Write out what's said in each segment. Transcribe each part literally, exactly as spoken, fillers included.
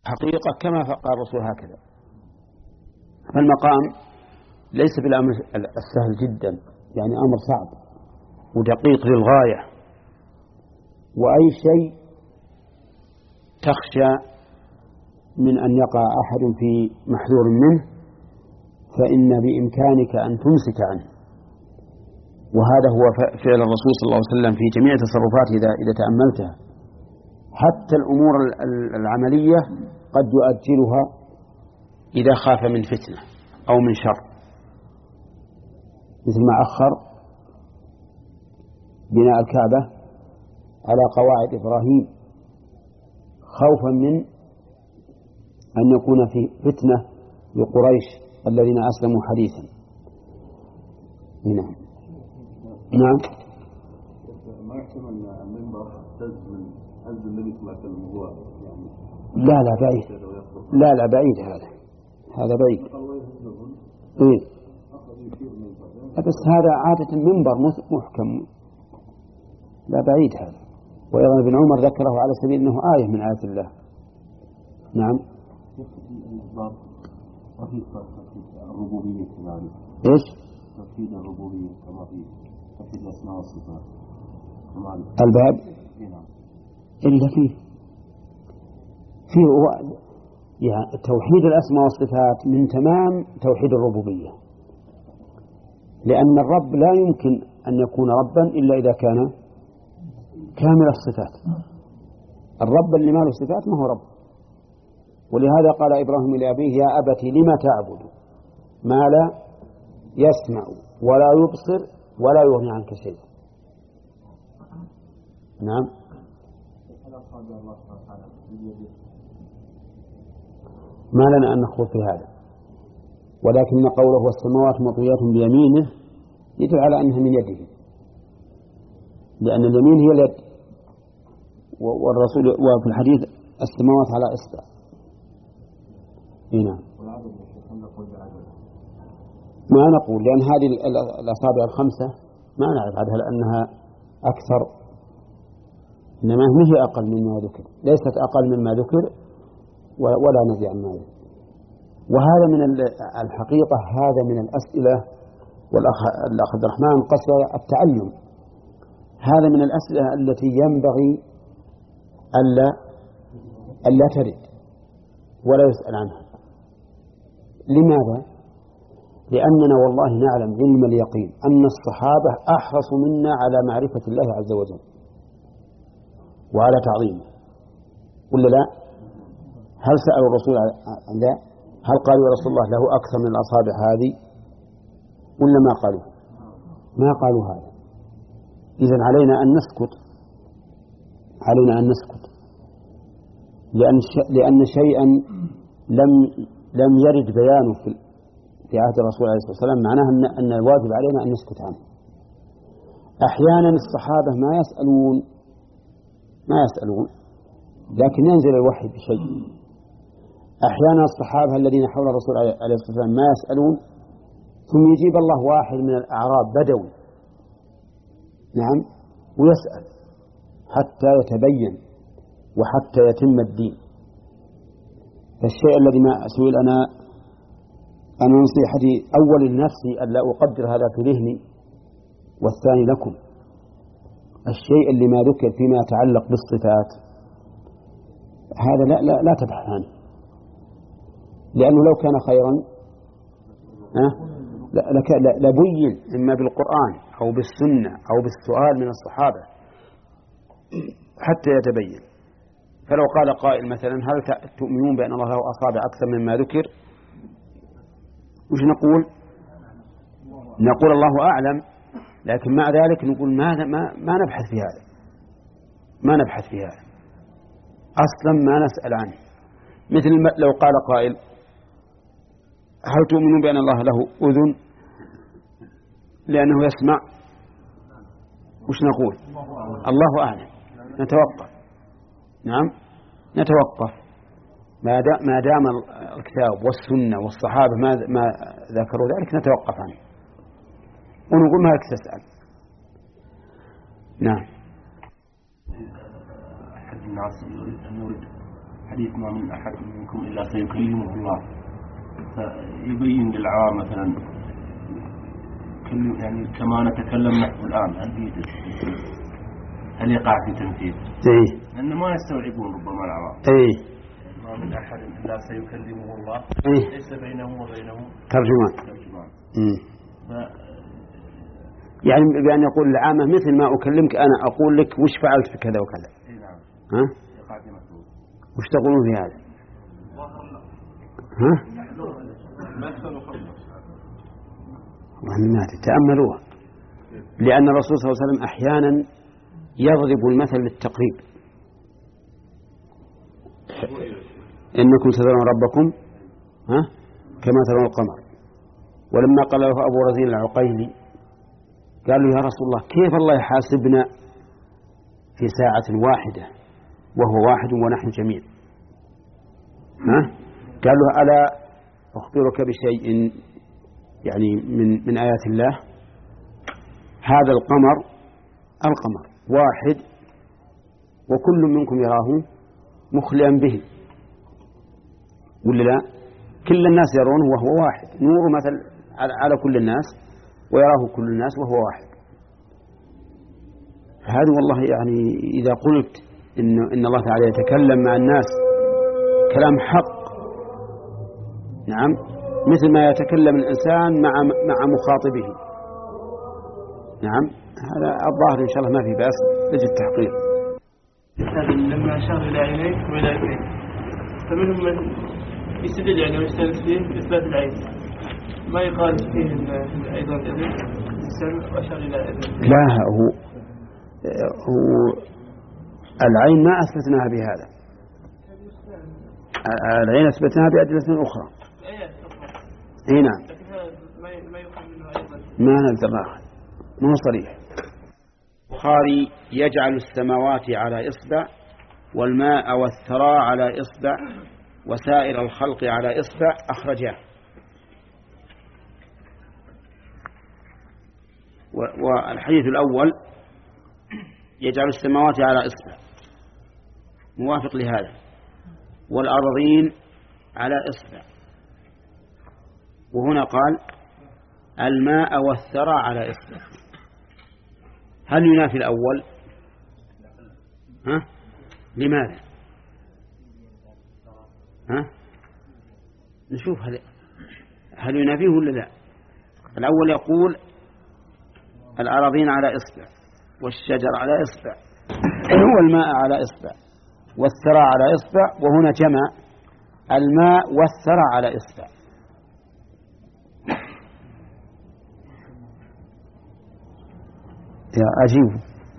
حقيقة كما قال الرسول هكذا. فالمقام ليس بالأمر السهل جدا، يعني أمر صعب ودقيق للغاية، وأي شيء تخشى من أن يقع أحد في محذور منه فإن بإمكانك أن تمسك عنه. وهذا هو فعل الرسول صلى الله عليه وسلم في جميع تصرفاته إذا إذا تأملتها. حتى الأمور العملية قد يؤجلها إذا خاف من فتنة أو من شر، مثل ما أخر بناء الكعبة على قواعد إبراهيم خوفا من أن يكون في فتنة لقريش الذين أسلموا حديثا. نعم نعم. ما يحتمل أن المنبر اهتز من هز النبي صلى الله عليه وسلم هو يعني لا لا بعيد، لا لا بعيد، هذا هذا بعيد. إيه بس هذا عادة المنبر محكم، لا بعيد هذا. وأيضا ابن عمر ذكره على سبيل أنه آية من آيات الله. نعم. الربوبية كذلك. إيش؟ توحيد الربوبية كما في توحيد الأسماء والصفات. الباب إلا فيه فيه يعني توحيد الأسماء والصفات من تمام توحيد الربوبية، لأن الرب لا يمكن أن يكون ربا إلا إذا كان كامل الصفات. الرب اللي ما له صفات ما هو رب. ولهذا قال إبراهيم لأبيه يا أبتي لما تعبد ما لا يسمع ولا يبصر ولا يغني عنك شيء. نعم. ما لنا أن نخوض في هذا، ولكن قوله والسماوات مطويات بيمينه يدل على أنها من يده، لأن اليمين هي اليد، والرسول وفي الحديث السماوات على إصبع. هنا ما نقول، لأن هذه الأصابع الخمسة ما نعرف عدها لأنها أكثر، إنما هي أقل مما ذكر، ليست أقل مما ذكر ولا نزع عن ذلك. وهذا من الحقيقة هذا من الأسئلة، والأخ الأخ عبد الرحمن قصد التعلم، هذا من الأسئلة التي ينبغي ألا ألا ترد ولا يسأل عنها. لماذا؟ لأننا والله نعلم علم اليقين أن الصحابة أحرص منا على معرفة الله عز وجل وعلى تعظيمه، ولا لا؟ هل سألوا الرسول عن ذا؟ هل قالوا يا رسول الله له أكثر من الأصابع هذه ولا ما قالوا؟ ما قالوا هذا. إذن علينا أن نسكت، علينا أن نسكت، لأن لأن شيئا لم لم يرد بيانه في في عهد الرسول عليه الصلاة والسلام معناه أن أن الواجب علينا أن نسكت عنه. أحيانا الصحابة ما يسألون ما يسألون لكن ينزل الوحي بشيء. أحيانا الصحابة الذين حول الرسول عليه الصلاة والسلام ما يسألون، ثم يجيب الله واحد من الأعراب بدوي نعم ويسأل حتى يتبين وحتى يتم الدين. فالشيء الذي ما سئل أنا أنا نصيحتي أول لنفسي أن لا أقدر هذا في ذهني، والثاني لكم. الشيء اللي ما ذكر فيما يتعلق بالصفات هذا لا لا, لا تبحث عنه، لأنه لو كان خيرا لبين إما بالقرآن أو بالسنة أو بالسؤال من الصحابة حتى يتبين. فلو قال قائل مثلا هل تؤمنون بأن الله له أصابع أكثر مما ذكر، وش نقول؟ نقول الله أعلم، لكن مع ذلك نقول ما ما ما نبحث في هذا، ما نبحث في هذا أصلا، ما نسأل عنه. مثل لو قال قائل هل تؤمنون بأن الله له أذن لأنه يسمع، وش نقول؟ الله أعلم، نتوقف. نعم نتوقف ما دام الكتاب والسنة والصحابة ما ما ذكروا ذلك نتوقف عنه ونقول ما لك تسأل. نعم. أحد الناس يريد أن يريد حديث ما من أحد منكم إلا سيكلمه الله، فيبين للعوام مثلا يعني كما نتكلم نحن الآن، هل هل يقع في تمثيل؟ إيه. لأن ما يستوعبون ربما العوام. إيه. ما من أحد إلا سيكلمه الله. إيه. ليس بينه وبينه ترجمان. ترجمان. ف... يعني بأن يقول العامة مثل ما أكلمك أنا أقول لك وش فعلت في كذا وكذا. إيه نعم. ها؟ وش تقولون في هذا؟ ها؟ والله تأملوها، لأن الرسول صلى الله عليه وسلم أحيانا يضرب المثل للتقريب. إنكم ترون ربكم ها كما ترون القمر. ولما قال له أبو رزين العقيلي قال له يا رسول الله كيف الله يحاسبنا في ساعة واحدة وهو واحد ونحن جميع؟ ها؟ قال له ألا أخبرك بشيء يعني من من آيات الله؟ هذا القمر القمر واحد وكل منكم يراه مخلئا به، ولا لا؟ كل الناس يرونه وهو واحد، نور مثل على كل الناس ويراه كل الناس وهو واحد. هذا والله يعني إذا قلت إن إن الله تعالى يتكلم مع الناس كلام حق، نعم، مثل ما يتكلم الإنسان مع مع مخاطبه، نعم، هذا الظاهر إن شاء الله ما في بأس لجل التحقيق. لما أشار إلى عينيه وإلى يديه، فمنهم من يستدل يعني ويستانس فيه بإثبات العين، ما يقال فيه أيضا الإذن السمع وأشار إلى الإذن. لا، هو هو العين ما أثبتناها بهذا، العين أثبتناها بأدلة أخرى. اي نعم، ما نقدر ناخذ، مو صريح. البخاري يجعل السماوات على إصبع والماء والثرى على إصبع وسائر الخلق على إصبع، أخرجاه. والحديث الأول يجعل السماوات على إصبع موافق لهذا، والأرضين على إصبع، وهنا قال الماء والثرى على إصبع. هل ينافي الأول؟ ها؟ لماذا؟ ها؟ نشوف هل هل ينافيه ولا لا. الأول يقول الأراضين على إصبع والشجر على إصبع والماء على إصبع والثرى على إصبع، وهنا جمع الماء والثرى على إصبع. يا أجيب،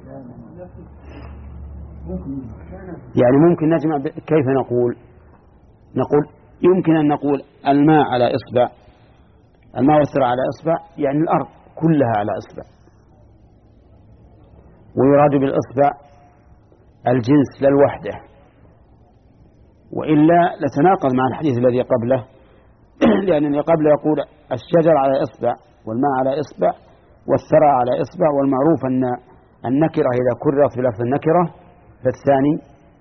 يعني ممكن نجمع ب... كيف نقول؟ نقول يمكن أن نقول الماء على إصبع، الماء والثرى على إصبع، يعني الأرض كلها على إصبع، ويراد بالإصبع الجنس لا الوحدة، وإلا لتناقض مع الحديث الذي قبله لأن الذي قبله يقول الشجر على إصبع والماء على إصبع والثرى على إصبع، والمعروف أن النكرة إذا كررت بلفظ النكرة فالثاني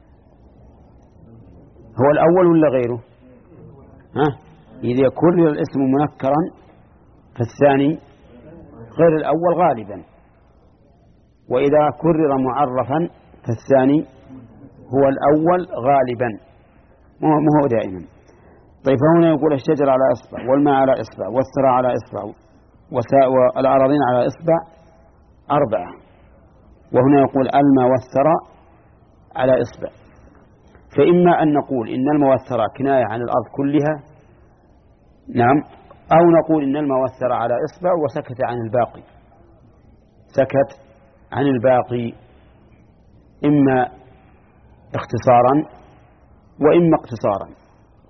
هو الأول ولا غيره؟ ها؟ إذا كرر الاسم منكرا فالثاني غير الأول غالبا، وإذا كرر معرفا فالثاني هو الأول غالبا، مو هو دائما. طيب هنا يقول الشجر على إصبع والماء على إصبع والثرى على إصبع والأراضين على إصبع أربعة، وهنا يقول الماء والثرى على إصبع. فإما أن نقول إن الماء والثرى كناية عن الأرض كلها، نعم، أو نقول إن الماء والثرى على إصبع وسكت عن الباقي، سكت عن الباقي، إما اختصارا وإما اقتصارا.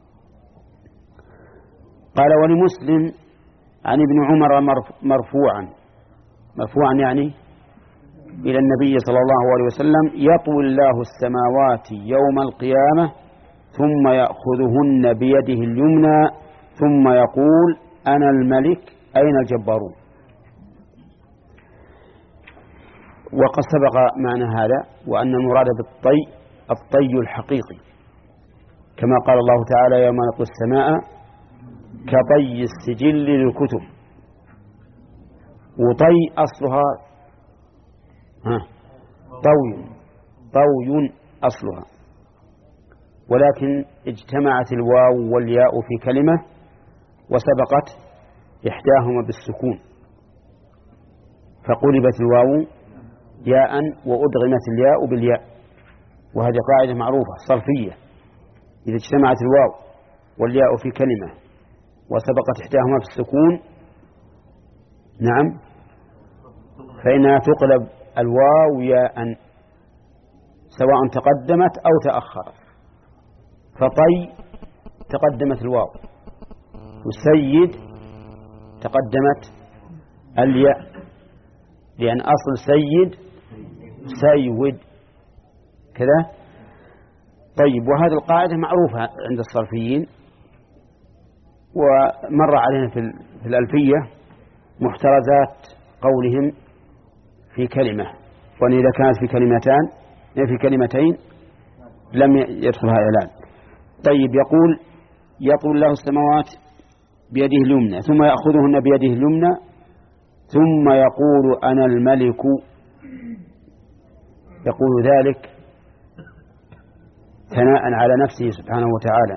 قال ولمسلم عن ابن عمر مرفوعا، مرفوعا يعني إلى النبي صلى الله عليه وسلم: يطوي الله السماوات يوم القيامة ثم يأخذهن بيده اليمنى ثم يقول أنا الملك أين الجبارون. وقد سبق معنى هذا، وأن المراد بالطي الطي الحقيقي، كما قال الله تعالى يوم نطوي السماء كطي السجل للكتب. وطي أصلها ها طوي طوي أصلها، ولكن اجتمعت الواو والياء في كلمة وسبقت إحداهما بالسكون فقلبت الواو ياء وأدغمت الياء بالياء، وهذه قاعدة معروفة صرفية. إذا اجتمعت الواو والياء في كلمة وسبقت إحداهما بالسكون نعم فإنها تقلب الواو ياء سواء تقدمت أو تأخرت. فطي تقدمت الواو، وسيد تقدمت الياء، لأن أصل سيد سيود كذا. طيب، وهذه القاعدة معروفة عند الصرفيين، ومر علينا في الألفية محترزات قولهم في كلمة، وأن إذا كانت في كلمتان في كلمتين لم يدخلها إعلان. طيب، يقول يطول له السماوات بيده اليمنى ثم يأخذهن بيده اليمنى ثم يقول أنا الملك. يقول ذلك ثناء على نفسه سبحانه وتعالى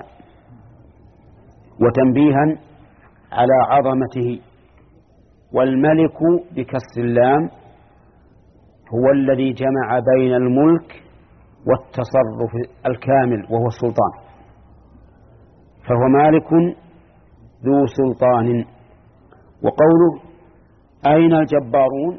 وتنبيها على عظمته. والملك بكسر اللام هو الذي جمع بين الملك والتصرف الكامل وهو السلطان، فهو مالك ذو سلطان. وقوله أين الجبارون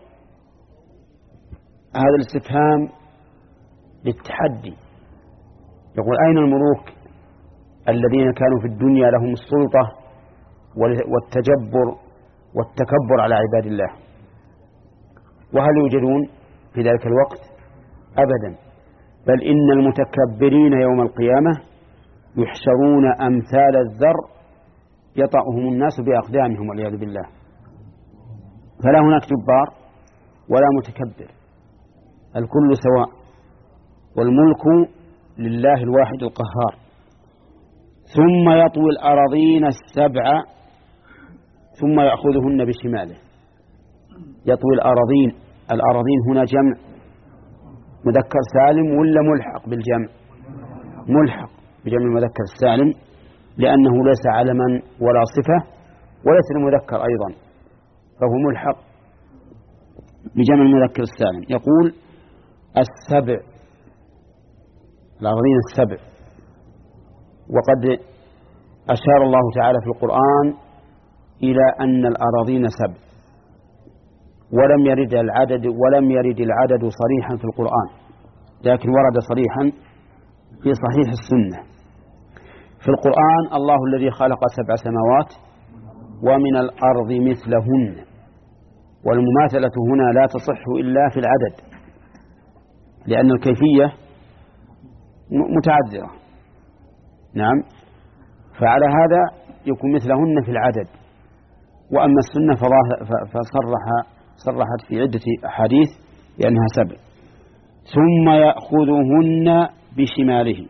هذا الاستفهام للتحدي. يقول أين الملوك الذين كانوا في الدنيا لهم السلطة والتجبر والتكبر على عباد الله، وهل يوجدون في ذلك الوقت؟ أبدا، بل إن المتكبرين يوم القيامة يحشرون أمثال الذر يطأهم الناس بأقدامهم والعياذ بالله. فلا هناك جبار ولا متكبر، الكل سواء، والملك لله الواحد القهار. ثم يطوي الأراضين السبع ثم يأخذهن بشماله. يطوي الأراضين، الأراضين هنا جمع مذكر سالم ولا ملحق بالجمع؟ ملحق بجمع المذكر السالم، لأنه ليس علما ولا صفة وليس المذكر أيضا، فهو ملحق بجمع المذكر السالم. يقول السبع، الأراضين السبع. وقد أشار الله تعالى في القرآن إلى أن الأراضين سبع، ولم يرد العدد ولم يرد العدد صريحا في القرآن، لكن ورد صريحا في صحيح السنة. في القرآن الله الذي خلق سبع سماوات ومن الأرض مثلهن، والمماثلة هنا لا تصح إلا في العدد، لأن الكيفية متعذرة. نعم، فعلى هذا يكون مثلهن في العدد. وأما السنة فصرح صرحت في عدة أحاديث لأنها سبع. ثم يأخذهن بشماله،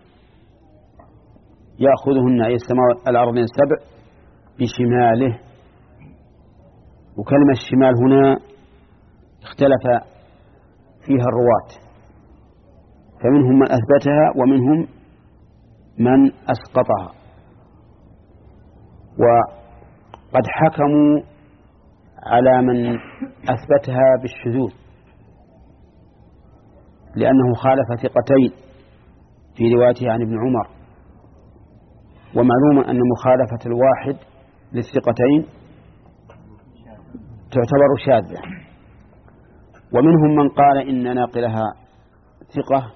يأخذهن أي السماوات الأرضين السبع بشماله. وكلمة الشمال هنا اختلف فيها الرواة، فمنهم من أثبتها ومنهم من أسقطها، وقد حكموا على من أثبتها بالشذوذ لأنه خالف ثقتين في روايته عن ابن عمر، ومعلوم أن مخالفة الواحد للثقتين تعتبر شاذة. ومنهم من قال إن ناقلها ثقة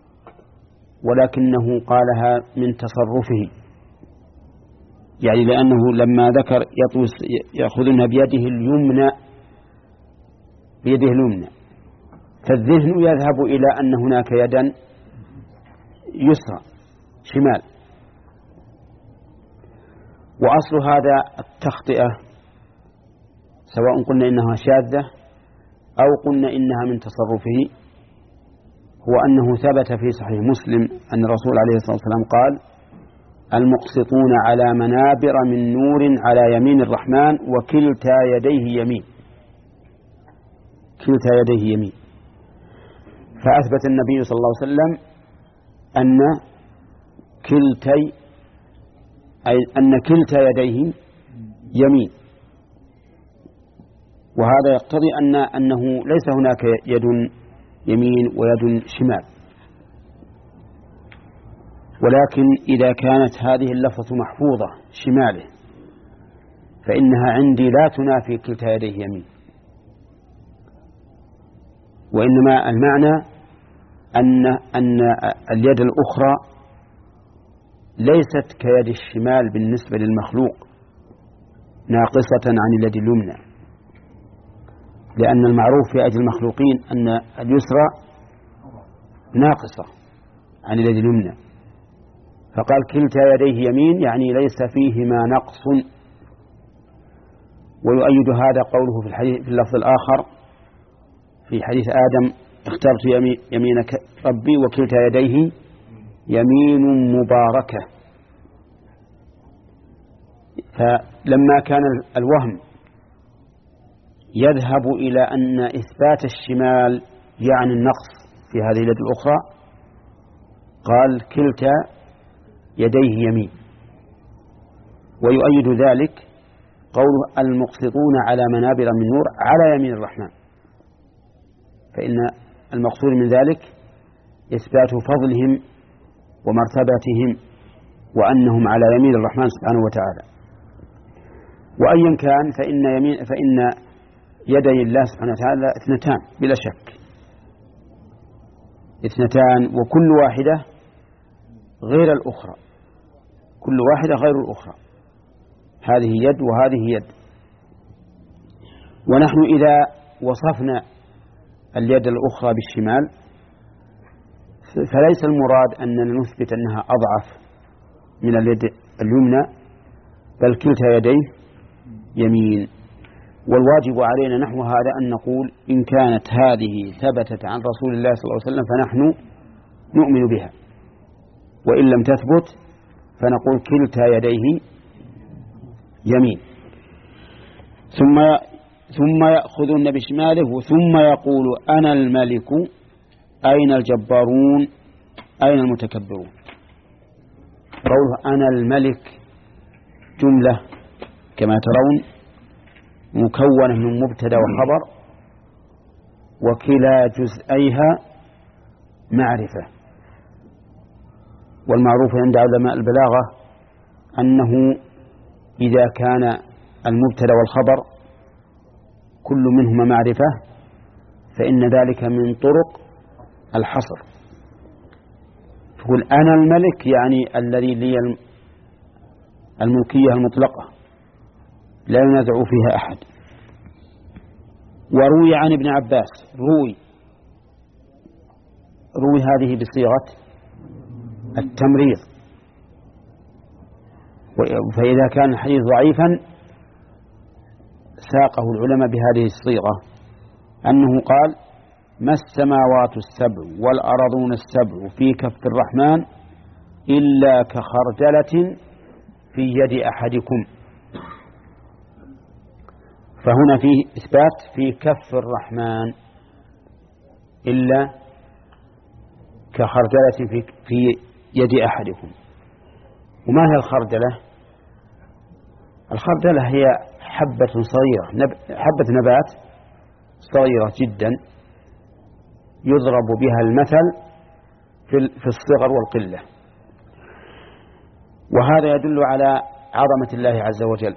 ولكنه قالها من تصرفه، يعني لأنه لما ذكر يأخذونها بيده اليمنى بيده اليمنى فالذهن يذهب إلى أن هناك يدا يسرى شمال. وأصل هذا التخطئة، سواء قلنا إنها شاذة أو قلنا إنها من تصرفه، هو أنه ثبت في صحيح مسلم أن الرسول عليه الصلاة والسلام قال المقسطون على منابر من نور على يمين الرحمن وكلتا يديه يمين، كلتا يديه يمين. فأثبت النبي صلى الله عليه وسلم أن كلتي أي أن كلتا يديه يمين، وهذا يقتضي أن أنه ليس هناك يد يمين ويد شمال. ولكن إذا كانت هذه اللفظة محفوظة شماله فإنها عندي لا تنافي كلتا يديه يمين، وإنما المعنى أن أن اليد الأخرى ليست كيد الشمال بالنسبة للمخلوق، ناقصة عن اليد اليمنى، لأن المعروف في أجل المخلوقين أن اليسرى ناقصة عن اليد اليمنى، فقال كلتا يديه يمين يعني ليس فيهما نقص. ويؤيد هذا قوله في الحديث في اللفظ الآخر في حديث آدم اخترت يمينك ربي وكلتا يديه يمين مباركة. فلما كان الوهم يذهب إلى أن إثبات الشمال يعني النقص في هذه اليد الأخرى قال كلتا يديه يمين. ويؤيد ذلك قوله المقسطون على منابر من نور على يمين الرحمن، فإن المقصود من ذلك إثبات فضلهم ومرتبتهم وأنهم على يمين الرحمن سبحانه وتعالى. وأيا كان فإن يمين فإن يدي الله سبحانه وتعالى اثنتان بلا شك، اثنتان وكل واحدة غير الأخرى، كل واحدة غير الأخرى، هذه يد وهذه يد. ونحن إذا وصفنا اليد الأخرى بالشمال فليس المراد أننا نثبت أنها أضعف من اليد اليمنى، بل كلتا يديه يمين. والواجب علينا نحو هذا أن نقول إن كانت هذه ثبتت عن رسول الله صلى الله عليه وسلم فنحن نؤمن بها، وإن لم تثبت فنقول كلتا يديه يمين. ثم ثم يأخذون بشماله ثم يقول أنا الملك أين الجبارون أين المتكبرون. قوله أنا الملك جملة كما ترون مكونة من مبتدأ وخبر، وكلا جزئيها معرفة. والمعروف عند علماء البلاغة أنه إذا كان المبتدأ والخبر كل منهما معرفة فإن ذلك من طرق الحصر. تقول أنا الملك يعني الذي لي الملكية المطلقة لا ينازع فيها أحد. وروي عن ابن عباس روي روي هذه بصيغة التمريض، فإذا كان الحديث ضعيفا ساقه العلماء بهذه الصيغة أنه قال ما السماوات السبع والأرضون السبع في كف الرحمن إلا كخردلة في يد أحدكم. فهنا فيه إثبات في كف الرحمن إلا كخردلة في, في يد أحدكم. وما هي الخردلة؟ الخردلة هي حبة صغيرة، نب... حبة نبات صغيرة جدا يضرب بها المثل في الصغر والقلة. وهذا يدل على عظمة الله عز وجل،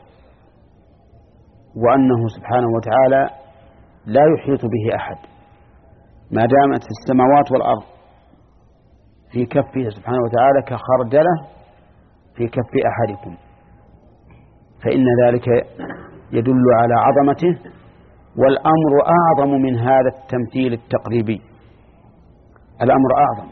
وأنه سبحانه وتعالى لا يحيط به أحد ما دامت السماوات والأرض في كفه سبحانه وتعالى كخردلة في كف أحدكم، فإن ذلك يدل على عظمته. والأمر أعظم من هذا التمثيل التقريبي، الأمر أعظم،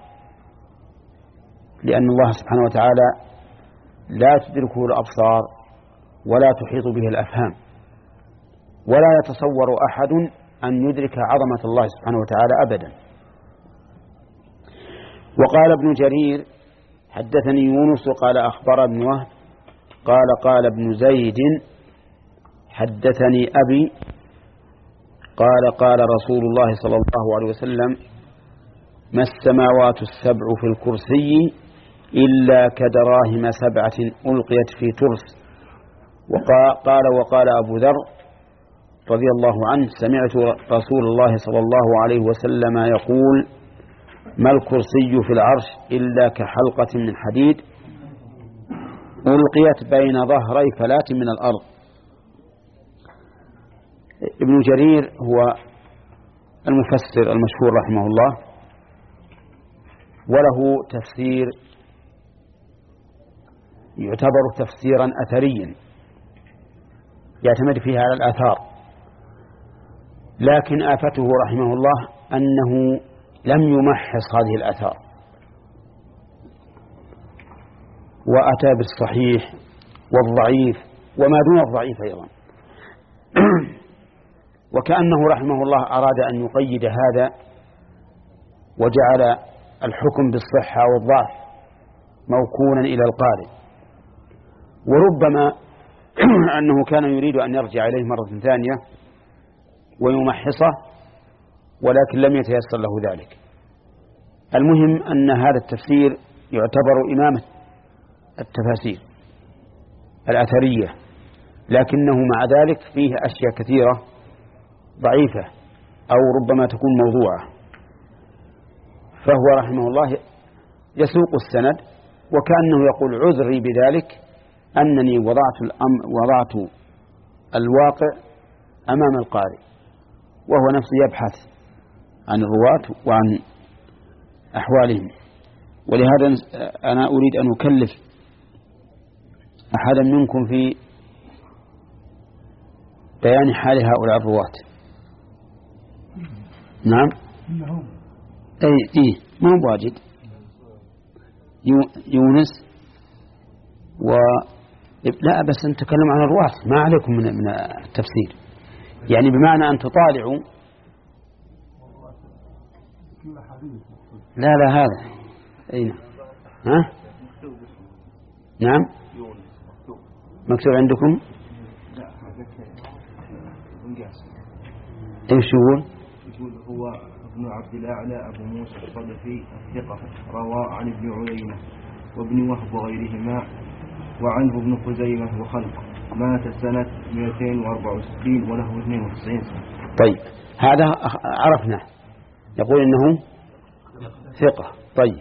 لأن الله سبحانه وتعالى لا تدركه الأبصار ولا تحيط به الأفهام، ولا يتصور أحد أن يدرك عظمة الله سبحانه وتعالى أبدا. وقال ابن جرير حدثني يونس قال أخبر ابن وهب قال قال ابن زيد حدثني أبي قال قال رسول الله صلى الله عليه وسلم ما السماوات السبع في الكرسي إلا كدراهم سبعة ألقيت في ترس. وقال وقال أبو ذر رضي الله عنه سمعت رسول الله صلى الله عليه وسلم يقول ما الكرسي في العرش إلا كحلقة من حديد ألقيت بين ظهري فلاة من الأرض. ابن جرير هو المفسر المشهور رحمه الله، وله تفسير يعتبر تفسيرا أثريا يعتمد فيه على الآثار، لكن آفته رحمه الله أنه لم يمحص هذه الآثار وأتى بالصحيح والضعيف وما دون الضعيف أيضا. وكأنه رحمه الله أراد أن يقيد هذا وجعل الحكم بالصحة والضعف موكولا إلى القارئ، وربما أنه كان يريد أن يرجع إليه مرة ثانية ويمحصه ولكن لم يتيسر له ذلك. المهم أن هذا التفسير يعتبر إمامة التفاسير الأثرية، لكنه مع ذلك فيه أشياء كثيرة ضعيفة أو ربما تكون موضوعة، فهو رحمه الله يسوق السند وكأنه يقول عذري بذلك أنني وضعت الأم وضعت الواقع أمام القارئ، وهو نفسه يبحث عن الرواة وعن أحوالهم. ولهذا أنا أريد أن أكلف أحدا منكم في بيان حال هؤلاء الرواة. نعم أي إيه ما هو واجد يونس و لا بس نتكلم عن الرواة ما عليكم من من التفسير، يعني بمعنى أن تطالعوا لا لا هذا أين ها نعم مكتوب عندكم ايش يقول؟ يقول هو ابن عبد الأعلى أبو موسى الصدفي الثقة روى عن ابن عيينة وابن وهب وغيرهما وعنه ابن خزيمة وخلق، مات سنة مئتين وأربعة وستين وله اثنين وتسعين سنة. طيب هذا عرفنا، يقول إنه ثقة. طيب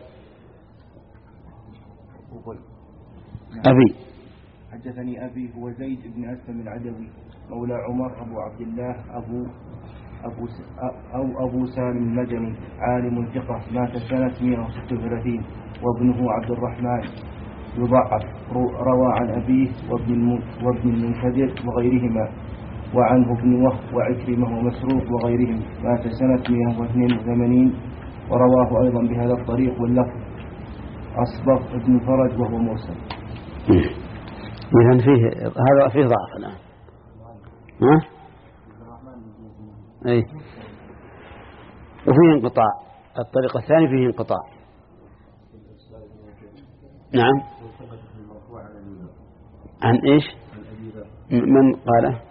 أبي حدثني أبي هو زيد بن أسلم العدوي مولى عمر أبو عبد الله أبو أبو أو أبو سالم المدني عالم ثقة، مات سنة مئة وستة وثلاثين وابنه عبد الرحمن يضعف، روى عن أبيه وابن وابن المنكدر وغيرهما وعنه ابن وهب وعكرمة ومسروق وغيرهم، مات سنة مئة واثنين وثمانين ورواه أيضا بهذا الطريق واللفظ أصبغ ابن فرج وهو مرسل. إذن فيه هذا فيه ضعف الآن ها؟ أي وفيه انقطاع، الطريق الثاني فيه انقطاع. نعم عن إيش من قاله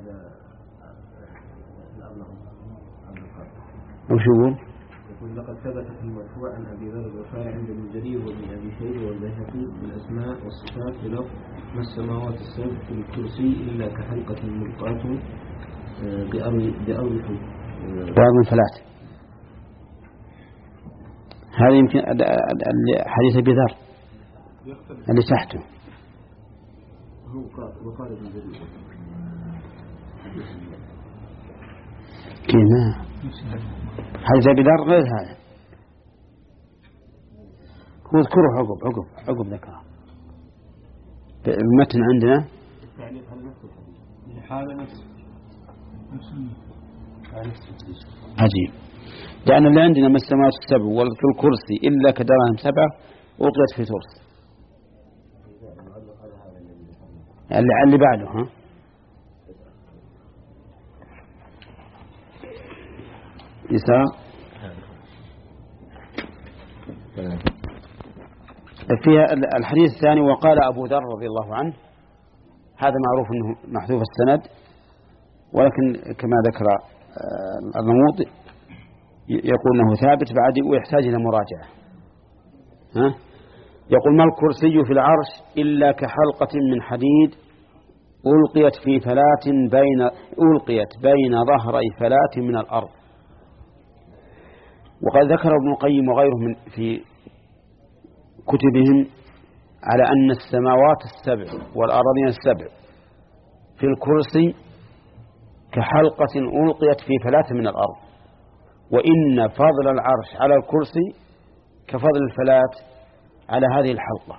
وش يقول؟ يقول لقد ثبت في المرفوع عن أبي ذر الغفاري عند ابن جرير وابن أبي شيبة والبيهقي بالأسماء والصفات بلفظ ما السماوات السبع في الكرسي إلا كحلقة ملقاة بأرض بأرض ثلاث. هذا يمكن حديث أبي ذر اللي تحته وقال ابن جرير كما حديث أبي ذر غير هذا، هو اذكره عقب عقب عقب ذكره المتن عندنا عجيب، لأن اللي عندنا ما السماوات السبع وفي الكرسي إلا كدراهم سبعة ألقيت في ترس. اللي اللي بعده ها يسار فيها الحديث الثاني وقال أبو ذر رضي الله عنه، هذا معروف أنه محذوف السند، ولكن كما ذكر الرموط يقول أنه ثابت بعد ويحتاج إلى مراجعة. ها؟ يقول ما الكرسي في العرش إلا كحلقة من حديد ألقيت في فلاة بين ألقيت بين ظهري فلاة من الأرض. وقد ذكر ابن القيم وغيره من في كتبهم على أن السماوات السبع والأراضين السبع في الكرسي كحلقة ألقيت في فلاة من الأرض، وإن فضل العرش على الكرسي كفضل الفلاة على هذه الحلقة.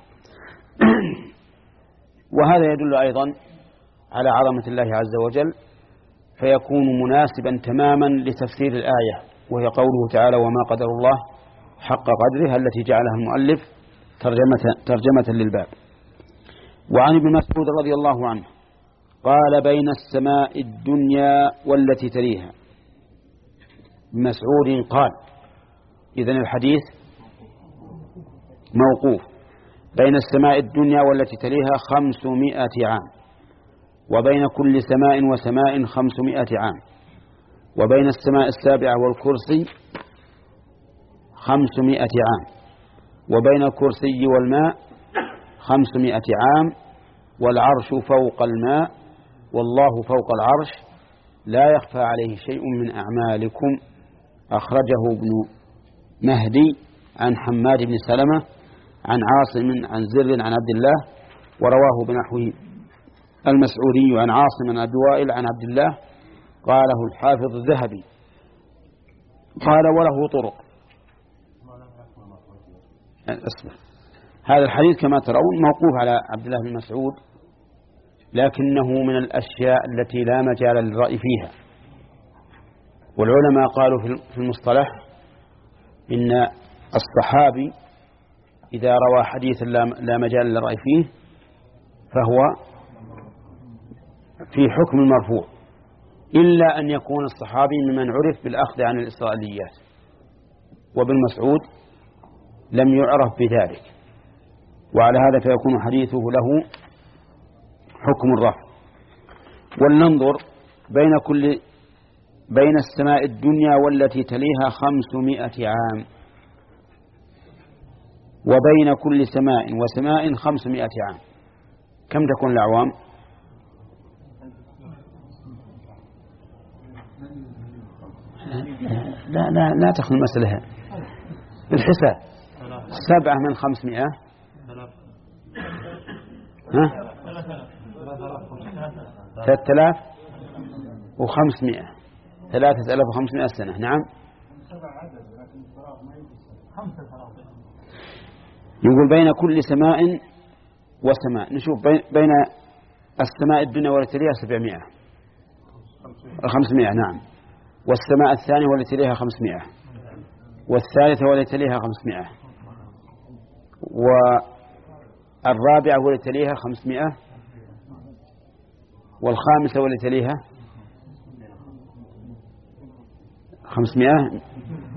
وهذا يدل أيضا على عظمة الله عز وجل، فيكون مناسبا تماما لتفسير الآية، وهي قوله تعالى وما قدر الله حق قدره التي جعلها المؤلف ترجمة, ترجمة للباب. وعن ابن مسعود رضي الله عنه قال بين السماء الدنيا والتي تليها. مسعود قال، إذن الحديث موقوف. بين السماء الدنيا والتي تليها خمسمائة عام، وبين كل سماء وسماء خمسمائة عام، وبين السماء السابعة والكرسي خمسمائة عام، وبين الكرسي والماء خمسمائة عام، والعرش فوق الماء، والله فوق العرش، لا يخفى عليه شيء من أعمالكم. أخرجه ابن مهدي عن حماد بن سلمة عن عاصم عن زر عن عبد الله، ورواه بنحوه المسعودي عن عاصم عن أبي وائل عن عبد الله، قاله الحافظ الذهبي. قال وله طرق. أصبر. هذا الحديث كما ترون موقوف على عبد الله بن مسعود، لكنه من الأشياء التي لا مجال للرأي فيها. والعلماء قالوا في المصطلح إن الصحابي إذا روى حديثا لا مجال للرأي فيه فهو في حكم المرفوع، إلا أن يكون الصحابي ممن عرف بالأخذ عن الإسرائيليات، وابن مسعود لم يعرف بذلك، وعلى هذا فيكون حديثه له حكم الرفع. ولننظر بين كل بين السماء الدنيا والتي تليها خمسمائة عام، وبين كل سماء وسماء خمسمائة عام، كم تكون الأعوام؟ لا لا لا تخل المسألة بالحساب. سبعة من خمسمائة ها ثلاثة آلاف وخمسمائة ثلاثة آلاف وخمسمائة سنة. نعم. يقول بين كل سماء وسماء. نشوف بين السماء الدنيا والتي تليها سبعمائة خمسمائة. نعم. والسماء الثانية والتي تليها خمسمائة، والثالثة والتي تليها خمسمائة، والرابعة والتي تليها خمسمائة، والخامسة والتي تليها خمسمائة،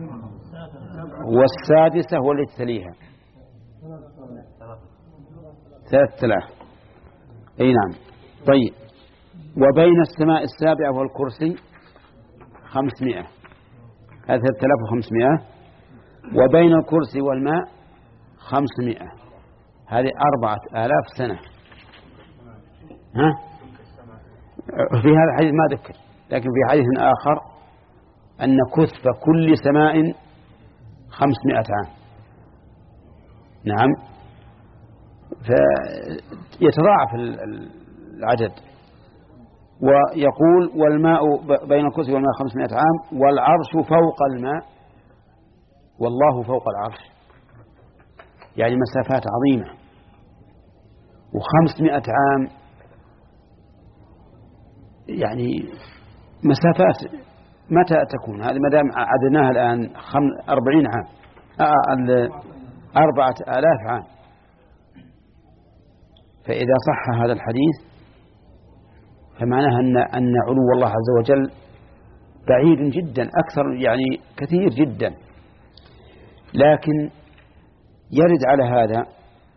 والسادسة والتي تليها ثلاثة آلاف. أي نعم. طيب. وبين السماء السابعة والكرسي خمسمائة، هذا ثلاثة آلاف وخمسمائة، وبين الكرسي والماء خمسمائة، هذه أربعة آلاف سنة. ها؟ في هذا الحديث ما ذكر، لكن في حديث آخر أن كثف كل سماء خمسمائة عام. نعم. فيتضاعف العدد. ويقول والماء بين الكرسي والماء خمسمائة عام، والعرش فوق الماء، والله فوق العرش، يعني مسافات عظيمة. وخمسمائة عام يعني مسافات متى تكون هذه؟ ما دام عدناها الآن أربعين عام، أربعة آلاف عام. فإذا صح هذا الحديث فمعناها أن أن علو الله عز وجل بعيد جدا، أكثر يعني كثير جدا. لكن يرد على هذا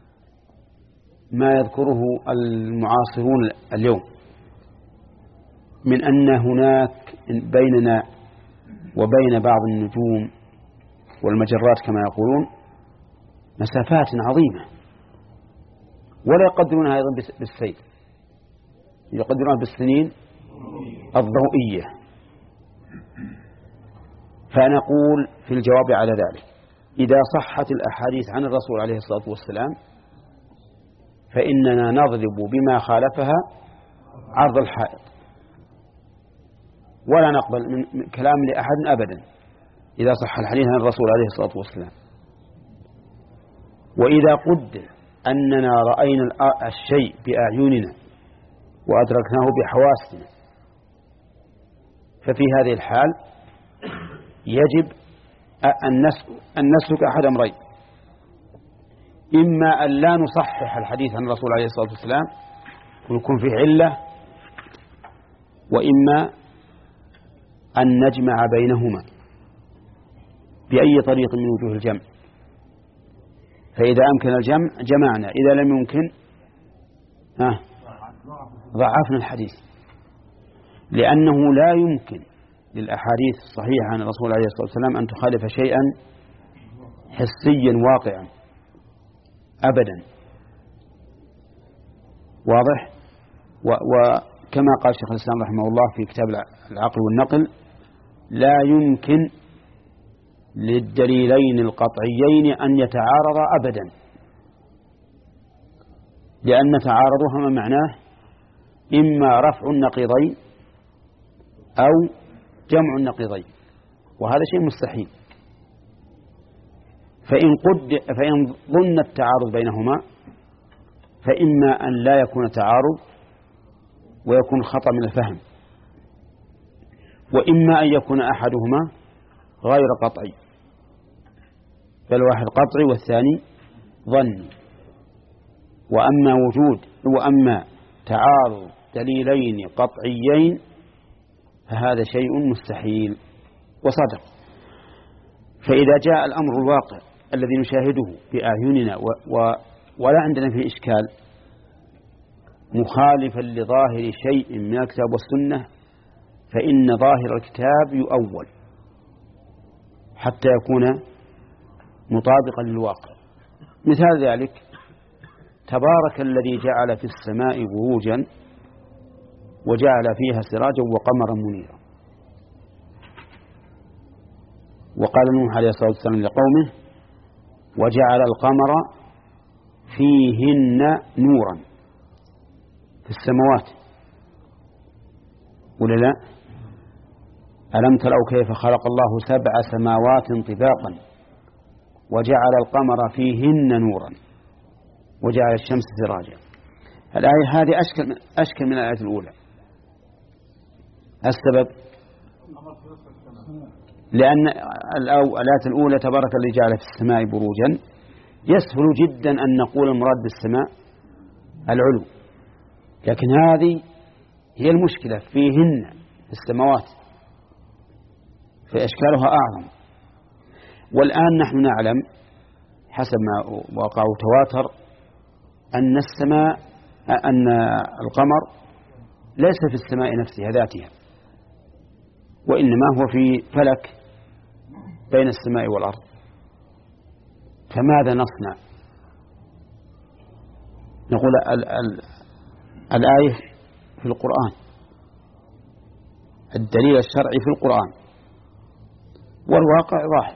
ما يذكره المعاصرون اليوم من أن هناك بيننا وبين بعض النجوم والمجرات كما يقولون مسافات عظيمة، ولا يقدرونها أيضا بالسير، يقدرونها بالسنين الضوئية. فنقول في الجواب على ذلك: إذا صحت الأحاديث عن الرسول عليه الصلاة والسلام فإننا نضرب بما خالفها عرض الحائط، ولا نقبل من كلام لأحد أبدا إذا صح الحديث عن الرسول عليه الصلاة والسلام. وإذا قدر أننا رأينا الشيء بأعيننا وأدركناه بحواسنا ففي هذه الحال يجب أن نسلك أحد أمرين: إما أن لا نصحح الحديث عن الرسول عليه الصلاة والسلام ويكون فيه علة، وإما أن نجمع بينهما بأي طريق من وجوه الجمع. فإذا أمكن الجمع جمعنا، إذا لم يمكن آه ضعفنا الحديث، لأنه لا يمكن للأحاديث الصحيحة عن الرسول عليه الصلاة والسلام أن تخالف شيئا حسيا واقعا أبدا. واضح؟ وكما قال شيخ الإسلام رحمه الله في كتاب العقل والنقل: لا يمكن للدليلين القطعيين أن يتعارضا أبدا، لأن تعارضهما معناه إما رفع النقيضين أو جمع النقيضين، وهذا شيء مستحيل. فإن قد فإن ظن التعارض بينهما فإما أن لا يكون تعارض ويكون خطأ من الفهم، وإما أن يكون أحدهما غير قطعي، بل واحد قطعي والثاني ظني. وأما وجود وأما تعارض دليلين قطعيين فهذا شيء مستحيل وصدق. فإذا جاء الأمر الواقع الذي نشاهده بأعيننا و و ولا عندنا فيه إشكال مخالفا لظاهر شيء من الكتاب والسنة، فإن ظاهر الكتاب يؤول حتى يكون مطابقا للواقع. مثال ذلك: تبارك الذي جعل في السماء بروجا وجعل فيها سراجا وقمرا منيرا. وقال نوح عليه الصلاة والسلام لقومه: وجعل القمر فيهن نورا، في السماوات، ولا لا؟ ألم تروا كيف خلق الله سبع سماوات طباقا وجعل القمر فيهن نورا وجعل الشمس سراجا. الآية هذه أشكل من, أشكل من الآية الأولى. السبب لأن الآية الأولى تبارك الذي جعل في السماء بروجا، يسهل جدا أن نقول المراد بالسماء العلو، لكن هذه هي المشكلة، فيهن في السماوات، فإشكالها أعظم. والآن نحن نعلم حسب ما وقع تواتر أن السماء أن القمر ليس في السماء نفسها ذاتها، وإنما هو في فلك بين السماء والأرض. فماذا نصنع؟ نقول ال ال الآية في القرآن، الدليل الشرعي في القرآن، والواقع ظاهر.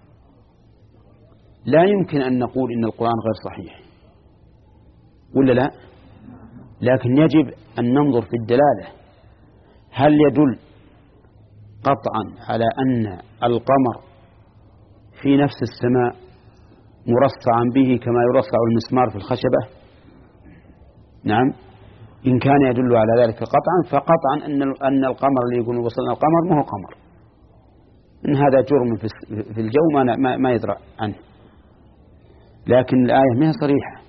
لا يمكن أن نقول إن القرآن غير صحيح، ولا لا؟ لكن يجب أن ننظر في الدلالة، هل يدل قطعا على أن القمر في نفس السماء مرصعا به كما يرصع المسمار في الخشبة؟ نعم، إن كان يدل على ذلك قطعا فقطعا أن أن القمر اللي يقول وصلنا القمر ما هو قمر، إن هذا جرم في الجو ما ما يدرى عنه. لكن الآية ما هي صريحة.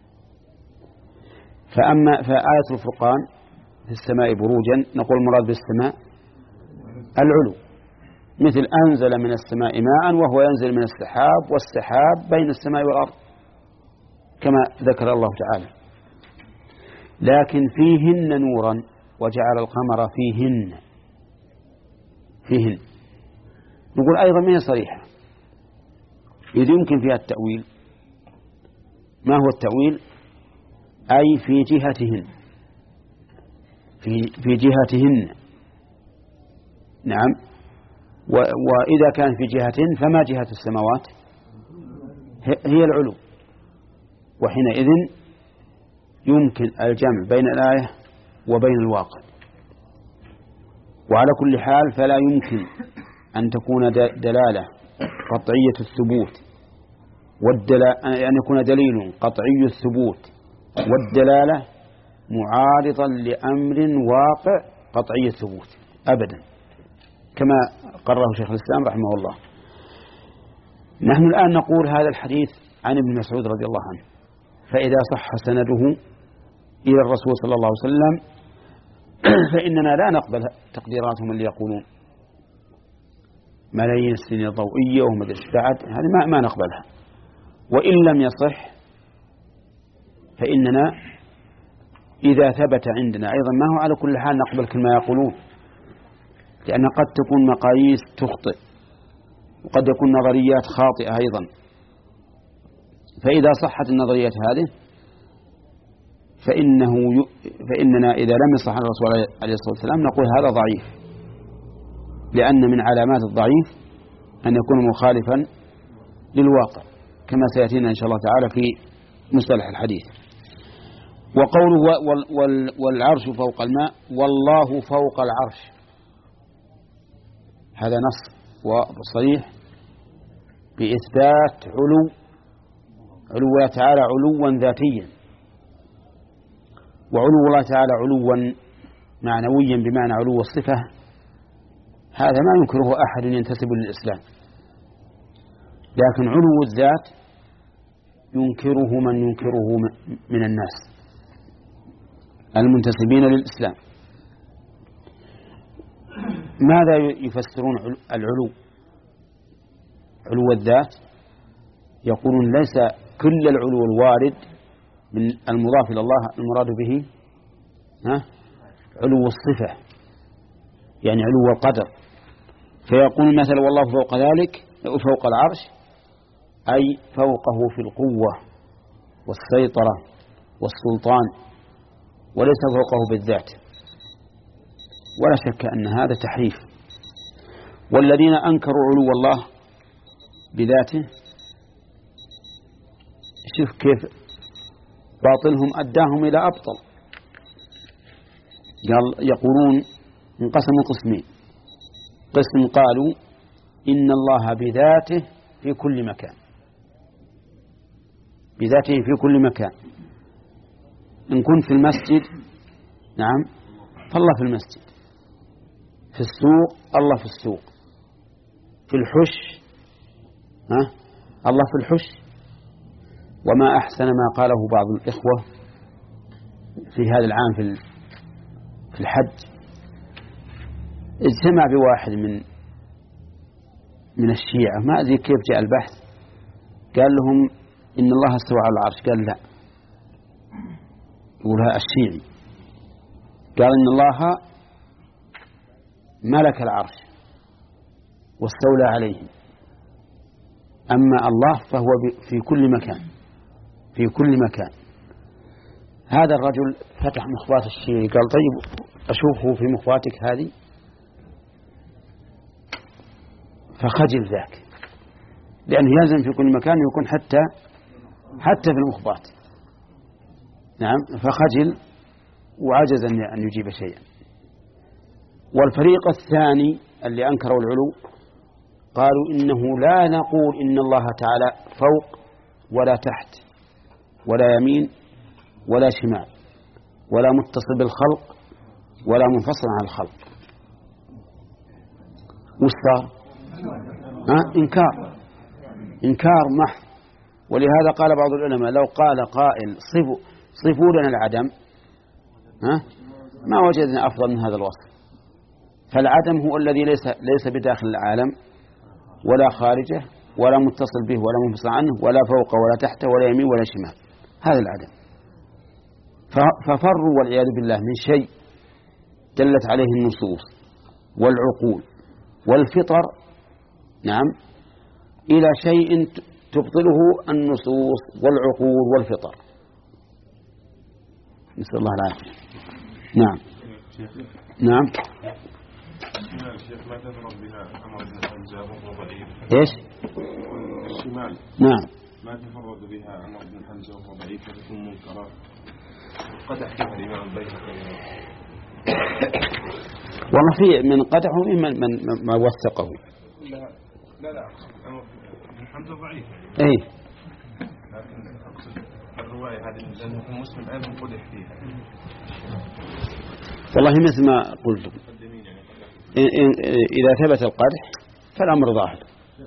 فأما فآية الفرقان في السماء بروجا نقول المراد بالسماء العلو، مثل أنزل من السماء ماء وهو ينزل من السحاب، والسحاب بين السماء والأرض كما ذكر الله تعالى. لكن فيهن نورا وجعل القمر فيهن فيهن نقول أيضا من صريحة، إذ يمكن فيها التأويل. ما هو التأويل؟ أي في جهتهن، في في جهتهن، نعم. وإذا كان في جهتهن فما جهة السماوات؟ هي العلو، وحينئذ يمكن الجمع بين الآية وبين الواقع. وعلى كل حال فلا يمكن أن تكون دلالة قطعية الثبوت والدلالة، أن يكون دليل قطعي الثبوت والدلالة معارضا لأمر واقع قطعي الثبوت أبدا، كما قرره شيخ الإسلام رحمه الله. نحن الآن نقول هذا الحديث عن ابن مسعود رضي الله عنه، فإذا صح سنده إلى الرسول صلى الله عليه وسلم فإننا لا نقبل تقديراتهم اللي يقولون ملايين السنين الضوئية ومدري ايش بعد، هذه ما, ما نقبلها. وإن لم يصح فإننا إذا ثبت عندنا أيضا ما هو على كل حال نقبل كل ما يقولون، لأن قد تكون مقاييس تخطئ وقد يكون نظريات خاطئة أيضا. فإذا صحت النظريات هذه فإنه ي... فإننا إذا لم يصح عن الرسول عليه الصلاة والسلام نقول هذا ضعيف، لأن من علامات الضعيف أن يكون مخالفا للواقع، كما سيأتينا إن شاء الله تعالى في مصطلح الحديث. وقوله وال... وال... والعرش فوق الماء والله فوق العرش، هذا نص وصريح بإثبات علو علو الله تعالى علوا ذاتيا، وعلو الله تعالى علوا معنويا بمعنى علو الصفة، هذا ما ينكره أحد ينتسب للإسلام. لكن علو الذات ينكره من ينكره من الناس المنتسبين للإسلام. ماذا يفسرون العلو؟ علو الذات يقولون ليس كل العلو الوارد من المضاف إلى الله المراد به ها علو الصفة، يعني علو القدر. فيقول مثلا والله فوق ذلك فوق العرش، أي فوقه في القوة والسيطرة والسلطان، وليس فوقه بالذات. ولا شك أن هذا تحريف. والذين أنكروا علو الله بذاته شوف كيف باطلهم أداهم إلى أبطل. قال يقولون انقسموا قسمين، قسم قالوا إن الله بذاته في كل مكان، بذاته في كل مكان. إن كنت في المسجد نعم فالله في المسجد، في السوق الله في السوق، في الحش ها الله في الحش. وما أحسن ما قاله بعض الإخوة في هذا العام في في الحج، اجتمع بواحد من من الشيعة، ما أدري كيف جاء البحث، قال لهم إن الله استوى على العرش، قال لا، يقولها الشيعي، قال إن الله ملك العرش واستولى عليه، أما الله فهو في كل مكان، في كل مكان. هذا الرجل فتح مخبات الشيعي، قال طيب أشوفه في مخباتك هذه، فخجل ذاك، لأنه يلزم في كل مكان يكون حتى حتى في المخبات. نعم، فخجل وعجز أن يجيب شيئا. والفريق الثاني اللي أنكروا العلو قالوا إنه لا نقول إن الله تعالى فوق ولا تحت ولا يمين ولا شمال ولا متصل بالخلق ولا منفصل عن الخلق. وش صار؟ ها؟ إنكار إنكار محض. ولهذا قال بعض العلماء لو قال قائل صفوا صفوا لنا العدم ها ما وجدنا أفضل من هذا الوصف. فالعدم هو الذي ليس ليس بداخل العالم ولا خارجه ولا متصل به ولا منفصل عنه ولا فوق ولا تحت ولا يمين ولا شمال، هذا العدم. ففروا والعياذ بالله من شيء دلت عليه النصوص والعقول والفطر، نعم، إلى شيء تبطله النصوص والعقول والفطر، نسأل الله العافية. نعم نعم. الشيخ ما تفرض بها أمر ابن حنزة وهو ضعيف. إيش؟ الشمال. نعم. ما تفرض بها أمر ابن حنزة وهو ضعيف فتكون منكرة. قد أحكمها الإمام البيهقي. والله في من قدحه من من ما وثقه. لا لا لا أمر ابن حنزة ضعيف. إيه. لكن أقصد الرواية هذه لأنه مسلم أيضا قدح فيها. والله مثل ما قلت، إذا ثبت القدح فالأمر ظاهر،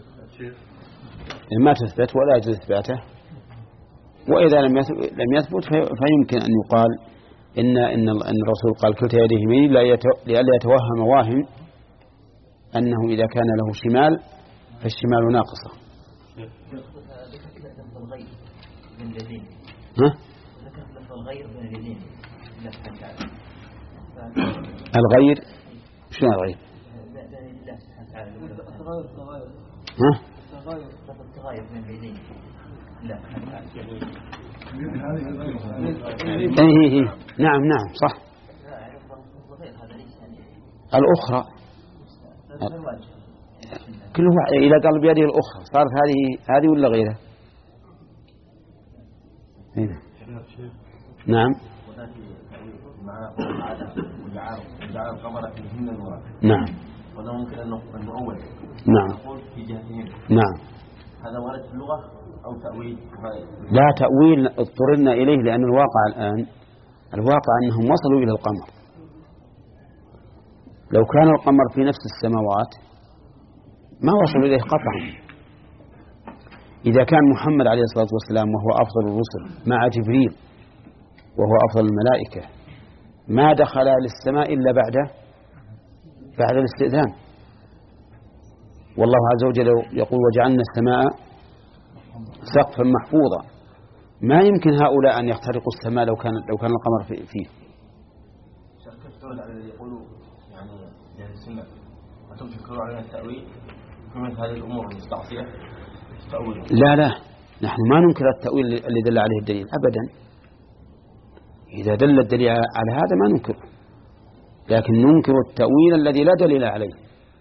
ما تثبت ولا يجوز إثباته، وإذا لم لم يثبت فيمكن أن يقال إن إن أن الرسول قال كلتا يديه يمين لئلا يتوهم واهم أنه إذا كان له شمال فالشمال ناقصة. ها؟ الغير شنو الغير؟ ها؟ ايه ايه نعم نعم صح. الأخرى كل واحد إذا قال بيده الأخرى صارت هذه هذه ولا غيرها؟ هنا. نعم. نعم. وهذا ممكن أن نؤول. نعم. نقول في جهتين. نعم. هذا ورد في اللغة أو تأويل؟ لا تأويل اضطررنا إليه لأن الواقع الآن الواقع أنهم وصلوا إلى القمر. لو كان القمر في نفس السماوات ما وصلوا إليه قطعا. إذا كان محمد عليه الصلاة والسلام وهو أفضل الرسل مع جبريل وهو أفضل الملائكة ما دخل للسماء إلا بعد بعد الاستئذان، والله عز وجل يقول وجعلنا السماء سقفا محفوظا. ما يمكن هؤلاء أن يخترقوا السماء لو كان لو كان القمر فيه. كيف ترد على الذي يقولوا يعني يعني السنة أنتم تذكروا علينا التأويل في مثل هذه الأمور المستعصية تأويل؟ لا لا نحن ما ننكر التأويل اللي دل عليه الدليل أبدا. إذا دل الدليل على هذا ما ننكر، لكن ننكر التأويل الذي لا دليل عليه.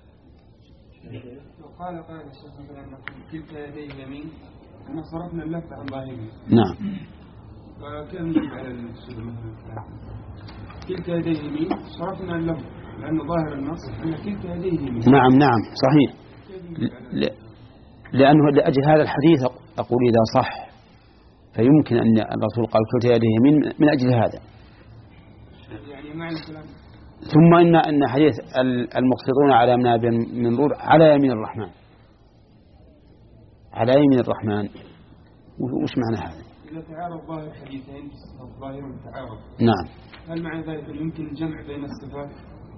قال قال الشيخ مثلا كلتا يديه يمين أنا صرفنا اللفظ عن ظاهره. نعم. وكيف نجيب على السؤال مثلا كلتا يديه يمين صرفنا اللفظ لأنه ظاهر النص أن كلتا يديه يمين. نعم نعم صحيح. ل... لأنه لأجل هذا الحديث أقول إذا صح فيمكن أن الرسول قال كلتا يديه يمين من أجل هذا. يعني معنى كلام. ثم إن أن حديث المقصدون على منابر من نور على يمين الرحمن، على يمين الرحمن، وش معنى هذا؟ إذا تعارض ظاهر حديثين الظاهر متعارض. نعم. هل معنى ذلك يمكن الجمع بين الصفات؟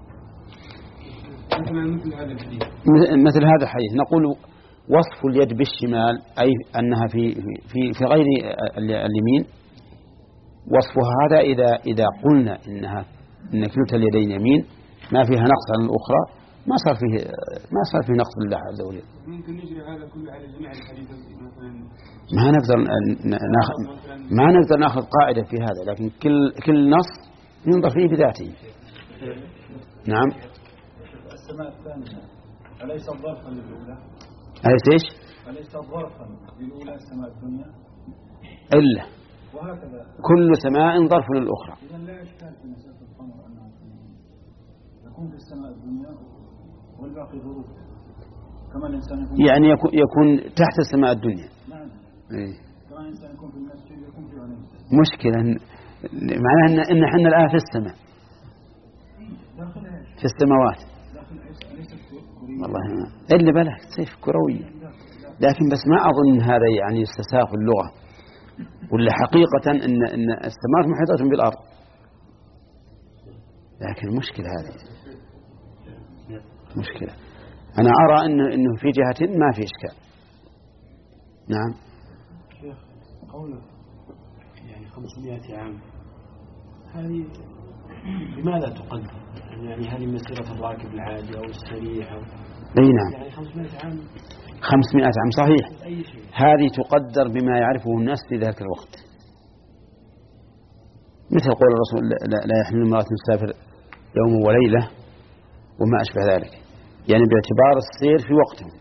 مثلا مثل هذا الحديث. مثل هذا الحديث نقول وصف اليد بالشمال أي أنها في في في غير اليمين، وصفها هذا إذا إذا قلنا إنها إن كلتا اليدين يمين ما فيها نقص عن الأخرى ما صار فيه ما صار فيه نقص لله عز وجل. ممكن نجري هذا كله على جميع الحديث مثلا. ما نقدر ناخذ ما نقدر ناخذ قاعدة في هذا، لكن كل كل نص ينظر فيه بذاته. نعم. السماء الثانية أليس ظرفا للأولى؟ أليس إيش؟ أليس ظرفا للأولى السماء الدنيا؟ إلا. وهكذا. كل سماء ظرف للأخرى. إذا لا إشكال في مسألة القمر أنه يكون في السماء الدنيا والباقي ظروف. كما الإنسان يكون. يعني يكون يكون تحت السماء الدنيا. نعم. إيه. كما الإنسان يكون في المسجد يكون في علم. مشكلة معناها إن إن إحنا الآن في السماء. في السماوات. والله ما إلا بلا سيف كروية، لكن بس ما أظن هذا يعني يستساغ في اللغة، ولا حقيقة إن إن السماوات محيطة بالأرض، لكن المشكلة هذه مشكلة. أنا أرى إنه إنه في جهة ما في إشكال. نعم. شيخ قوله يعني خمسمائة عام هذه لماذا تقدر؟ يعني هذه مسيرة الراكب العادي أو السريع أو أي نعم يعني خمسمائة عام خمسمائة عام صحيح. أي شيء. هذه تقدر بما يعرفه الناس في ذلك الوقت، مثل قول الرسول لا, لا يحمل امرأة تسافر يوم وليلة وما أشبه ذلك، يعني باعتبار السير في وقته.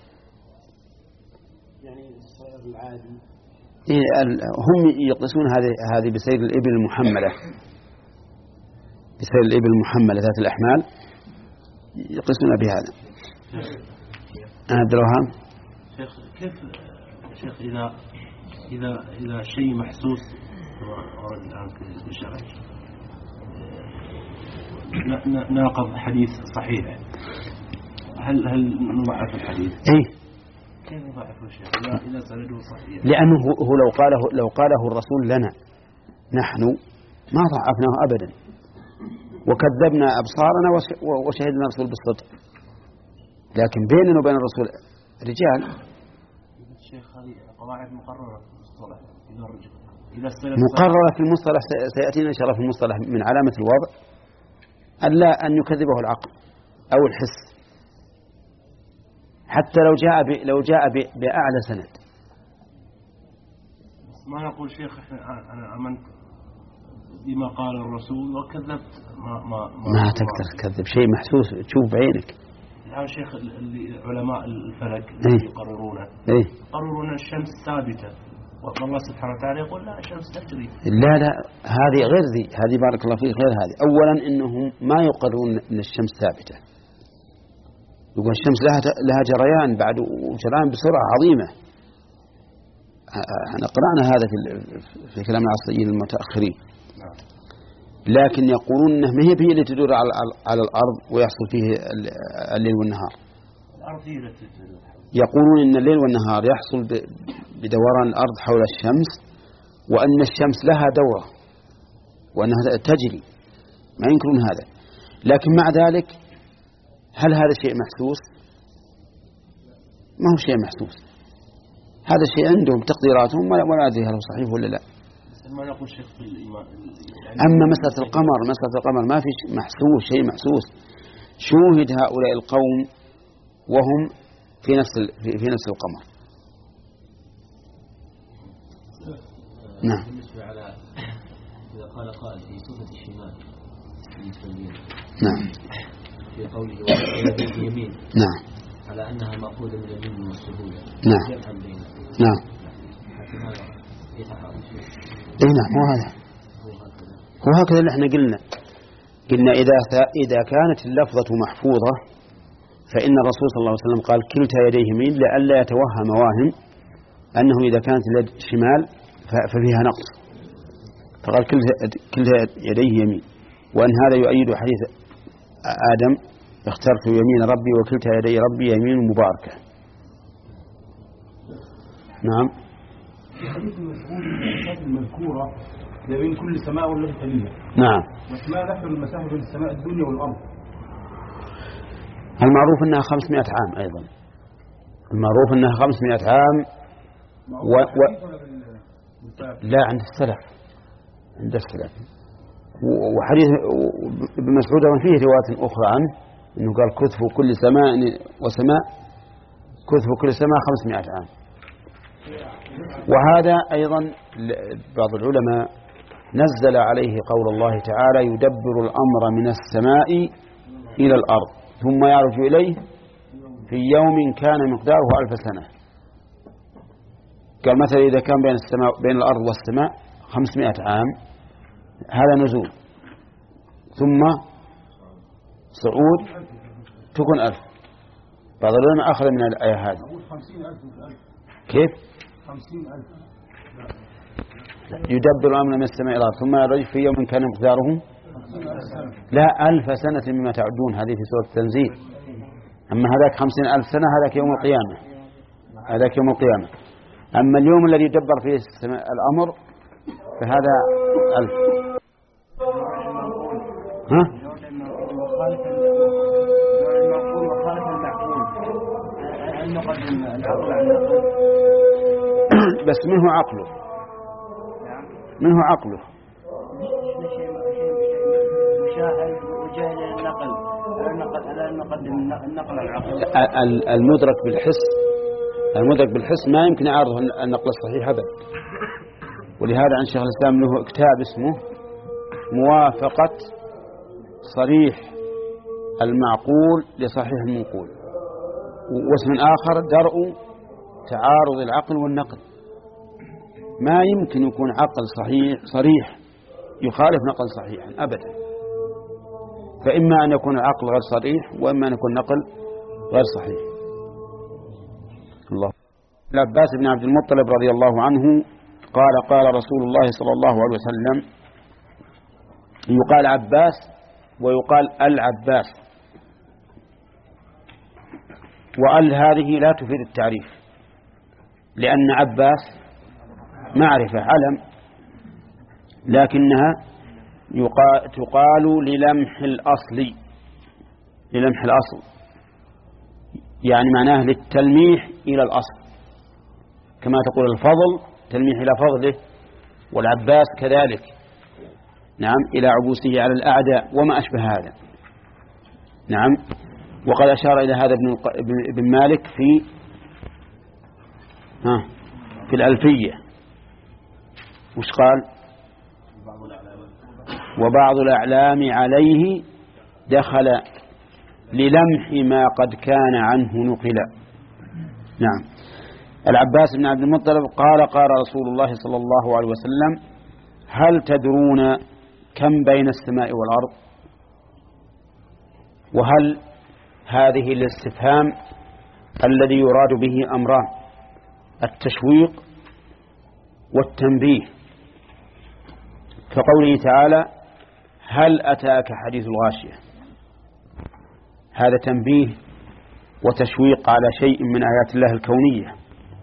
يعني السير العادي هم يقيسون هذه هذه بسير الإبل المحملة، بسير الإبل المحملة ذات الأحمال يقيسون بهذا. عبد الوهاب شيخ كيف شيخ إذا إذا إذا شيء محسوس ورد الآن في الشرع ناقض حديث صحيح، هل هل نضعف الحديث؟ إيه كيف نضعف الشيخ إذا إذا سنده صحيح؟ لأنه هو لو قاله لو قاله الرسول لنا نحن ما ضعفناه أبدا، وكذبنا أبصارنا وشهدنا الرسول بالصدق، لكن بيننا وبين الرسول رجال. الشيخ هذه قواعد مقررة في المصطلح إذا رجع مقررة في المصطلح، سيأتينا إن شاء الله في المصطلح من علامة الوضع ألا أن يكذبه العقل أو الحس، حتى لو جاء ب... لو جاء ب... بأعلى سند. ما نقول شيخ أنا آمنت بما قال الرسول وكذبت، ما ما ما, ما تقدر تكذب شيء محسوس تشوف بعينك. الآن شيخ اللي علماء الفلك إيه؟ يقررونه إيه؟ يقررون الشمس ثابتة والله سبحانه وتعالى يقول لا الشمس تجري. لا لا هذه غير ذي، هذه بارك الله فيك غير هذه. أولا إنهم ما يقررون أن الشمس ثابتة، يقول الشمس لها لها جريان بعد وجريان بسرعة عظيمة. احنا قرأنا هذا في في كلام العصريين المتأخرين، لكن يقولون انها ما هي هي اللي تدور على على الأرض ويحصل فيه الليل والنهار. يقولون ان الليل والنهار يحصل بدوران الأرض حول الشمس، وأن الشمس لها دورة وأنها تجري، ما ينكرون هذا. لكن مع ذلك هل هذا شيء محسوس؟ ما هو شيء محسوس، هذا شيء عندهم تقديراتهم ولا أدري هل هو صحيح ولا لا. ما نقول شيخ في الإيمان. أما مسألة القمر، مسألة القمر ما في محسوس شيء محسوس. شوهد هؤلاء القوم وهم في نفس في نفس القمر. نعم. بالنسبة على إذا قال قائل في صفة الشمال المسلمين نعم في قوله ويده يمين نعم على أنها مأخوذة من اليمين والسهولة نعم نعم اي نعم هو هذا هو هكذا اللي احنا قلنا قلنا إذا إذا كانت اللفظة محفوظة فإن الرسول صلى الله عليه وسلم قال كلتا يديه يمين لئلا يتوهم واهم أنه إذا كانت اليد شمال ففيها نقص، فقال كلتا يديه يمين. وأن هذا يؤيد حديث آدم اخترت يمين ربي وكلتا يدي ربي يمين مباركة. نعم. حديث المسؤول المسافة المذكورة بين كل سماء والتي تليها. نعم. وما نحن المسافة بين السماء الدنيا والأرض. المعروف أنها خمسمائة عام أيضا. المعروف أنها خمسمائة عام. و... و... لا عند السلف عند السلف. وحديث ابن مسعود فيه رواية أخرى عنه أنه قال كثف كل سماء وسماء كثف كل سماء خمسمائة عام. وهذا أيضا بعض العلماء نزل عليه قول الله تعالى يدبر الأمر من السماء إلى الأرض ثم يعرج إليه في يوم كان مقداره ألف سنة. قال مثلا إذا كان بين السماء بين الأرض والسماء خمسمائة عام هذا نزول، ثم صعود تكون ألف. بعض العلماء أخذ من الآية هذه. كيف؟ يدبر الأمر من السماء إلى الأرض ثم يرج في يوم كان مقداره لا ألف سنة مما تعدون، هذه في سورة التنزيل. أما هذاك خمسين ألف سنة هذاك يوم القيامة، هذاك يوم القيامة. أما اليوم الذي يدبر فيه السماء الأمر فهذا ألف. ها؟ بس منه عقله منه عقله الشاحن وجهل النقل لا نقدم النقل العقل. المدرك بالحس المدرك بالحس ما يمكن يعارضه النقل الصحيح أبدا. ولهذا عن شيخ الإسلام له كتاب اسمه موافقة صريح المعقول لصحيح المنقول، واسم آخر درء تعارض العقل والنقل. ما يمكن يكون عقل صحيح صريح يخالف نقل صحيحا أبدا، فإما أن يكون العقل غير صريح وإما أن يكون النقل غير صحيح. الله. العباس بن عبد المطلب رضي الله عنه قال قال رسول الله صلى الله عليه وسلم، يقال عباس ويقال العباس، وال هذه لا تفيد التعريف، لأن عباس معرفة علم، لكنها تقال للمح الأصل للمح الأصل يعني معناه للتلميح إلى الأصل، كما تقول الفضل تلميح إلى فضله، والعباس كذلك نعم إلى عبوسه على الأعداء وما أشبه هذا. نعم. وقد أشار إلى هذا ابن مالك في ها في الألفية، وش قال؟ وبعض الأعلام عليه دخل للمح ما قد كان عنه نقلا. نعم. العباس بن عبد المطلب قال قال رسول الله صلى الله عليه وسلم: هل تدرون كم بين السماء والأرض؟ وهل هذه الاستفهام الذي يراد به أمران: التشويق والتنبيه، كقوله تعالى: هل أتاك حديث الغاشية؟ هذا تنبيه وتشويق على شيء من آيات الله الكونية.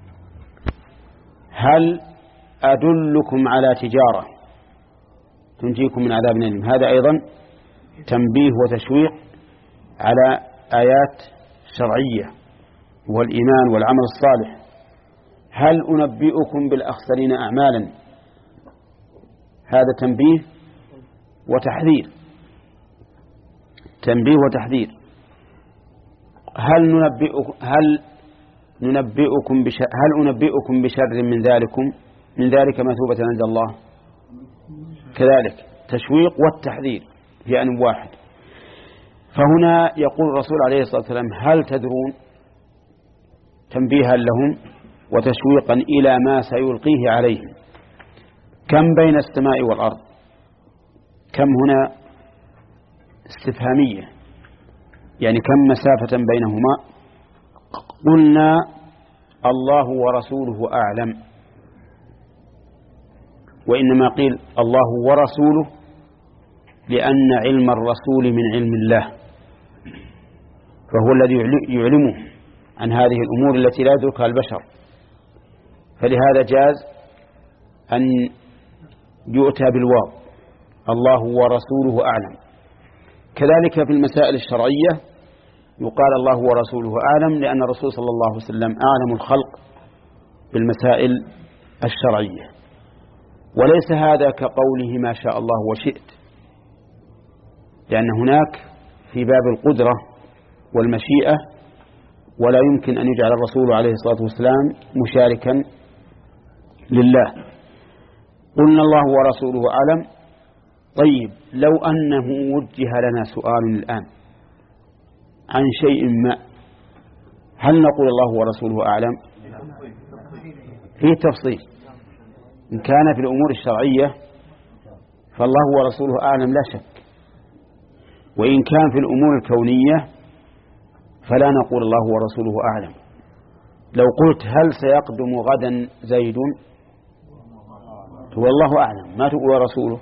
هل أدلكم على تجارة تنجيكم من عذاب أليم؟ هذا أيضا تنبيه وتشويق على آيات شرعية والإيمان والعمل الصالح. هل أنبئكم بالأخسرين أعمالا؟ هذا تنبيه وتحذير تنبيه وتحذير. هل ننبئكم هل ننبئكم بشر هل أنبئكم بشر من ذلكم من ذلك مثوبة عند الله؟ كذلك تشويق والتحذير في آن واحد. فهنا يقول الرسول عليه الصلاة والسلام: هل تدرون؟ تنبيها لهم وتشويقا إلى ما سيلقيه عليهم. كم بين السماء والأرض؟ كم هنا استفهامية، يعني كم مسافة بينهما؟ قلنا الله ورسوله أعلم، وإنما قيل الله ورسوله لأن علم الرسول من علم الله، فهو الذي يعلمه عن هذه الأمور التي لا يدركها البشر، فلهذا جاز أن يؤتى بالواو: الله ورسوله أعلم. كذلك في المسائل الشرعية يقال الله ورسوله أعلم، لأن الرسول صلى الله عليه وسلم أعلم الخلق بالمسائل الشرعية. وليس هذا كقوله ما شاء الله وشئت، لأن هناك في باب القدرة والمشيئة، ولا يمكن أن يجعل الرسول عليه الصلاة والسلام مشاركا لله. قلنا الله ورسوله أعلم. طيب، لو أنه وجه لنا سؤال الآن عن شيء ما، هل نقول الله ورسوله أعلم؟ فيه تفصيل. إن كان في الأمور الشرعية فالله ورسوله أعلم لا شك، وإن كان في الأمور الكونية فلا نقول الله ورسوله أعلم. لو قلت هل سيقدم غدا زيد، والله أعلم، ما تقول ورسوله.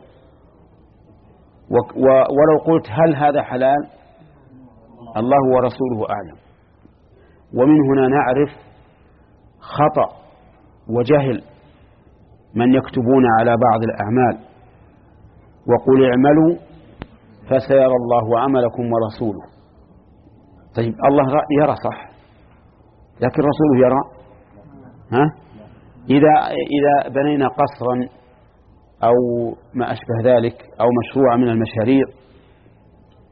ولو قلت هل هذا حلال، الله ورسوله أعلم. ومن هنا نعرف خطأ وجهل من يكتبون على بعض الأعمال: وقل اعملوا فسيرى الله عملكم ورسوله. طيب، الله يرى صح، لكن رسوله يرى؟ ها؟ إذا إذا بنينا قصرا أو ما أشبه ذلك أو مشروع من المشاريع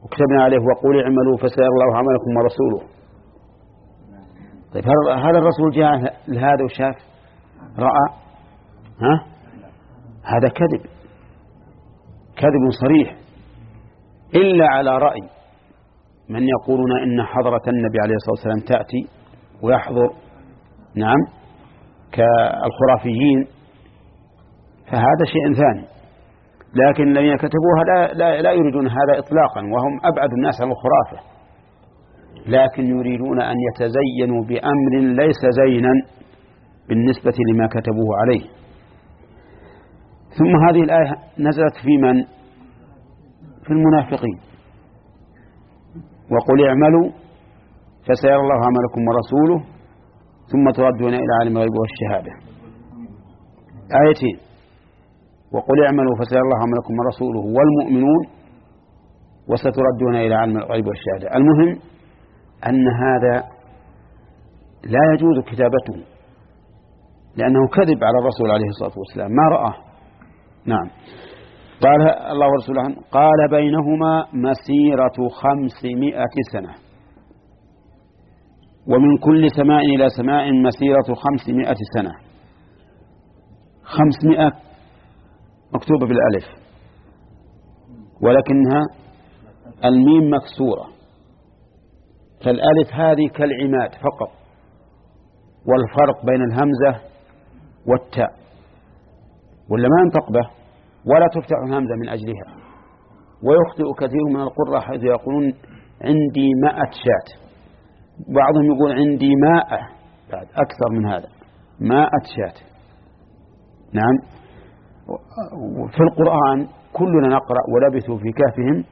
وكتبنا عليه وقولوا اعملوا فسيرى الله عملكم ورسوله. طيب هذا الرسول جاء لهذا وشاف رأى؟ ها؟ هذا كذب، كذب صريح، إلا على رأي من يقولون إن حضرة النبي عليه الصلاة والسلام تأتي ويحضر، نعم، كالخرافيين، فهذا شيء ثاني. لكن الذين كتبوها لا, لا, لا يريدون هذا إطلاقا، وهم أبعد الناس عن الخرافة، لكن يريدون أن يتزينوا بأمر ليس زينا بالنسبة لما كتبوه عليه. ثم هذه الآية نزلت في من؟ في المنافقين. وقل اعملوا فسيرى الله عملكم ورسوله ثم تردون إلى عالم الغيب والشهادة. آيتين: وقل اعملوا فسيرى الله عملكم ورسوله والمؤمنون وستردون إلى عالم الغيب والشهادة. المهم أن هذا لا يجوز كتابته، لأنه كذب على الرسول عليه الصلاة والسلام، ما رآه. نعم. قال الله ورسوله عنه: قال بينهما مسيرة خمسمائة سنة، ومن كل سماء إلى سماء مسيرة خمسمائة سنة. خمسمائة مكتوبة بالألف، ولكنها الميم مكسورة، فالألف هذه كالعماد فقط، والفرق بين الهمزة والتاء، ولا ما ينطق به ولا تفتح الهمزة من أجلها. ويخطئ كثير من القراء حيث يقولون عندي مائة شاة، بعضهم يقول عندي مائة، بعد أكثر من هذا، مائة شاة. نعم. في القرآن كلنا نقرأ ولبثوا في كهفهم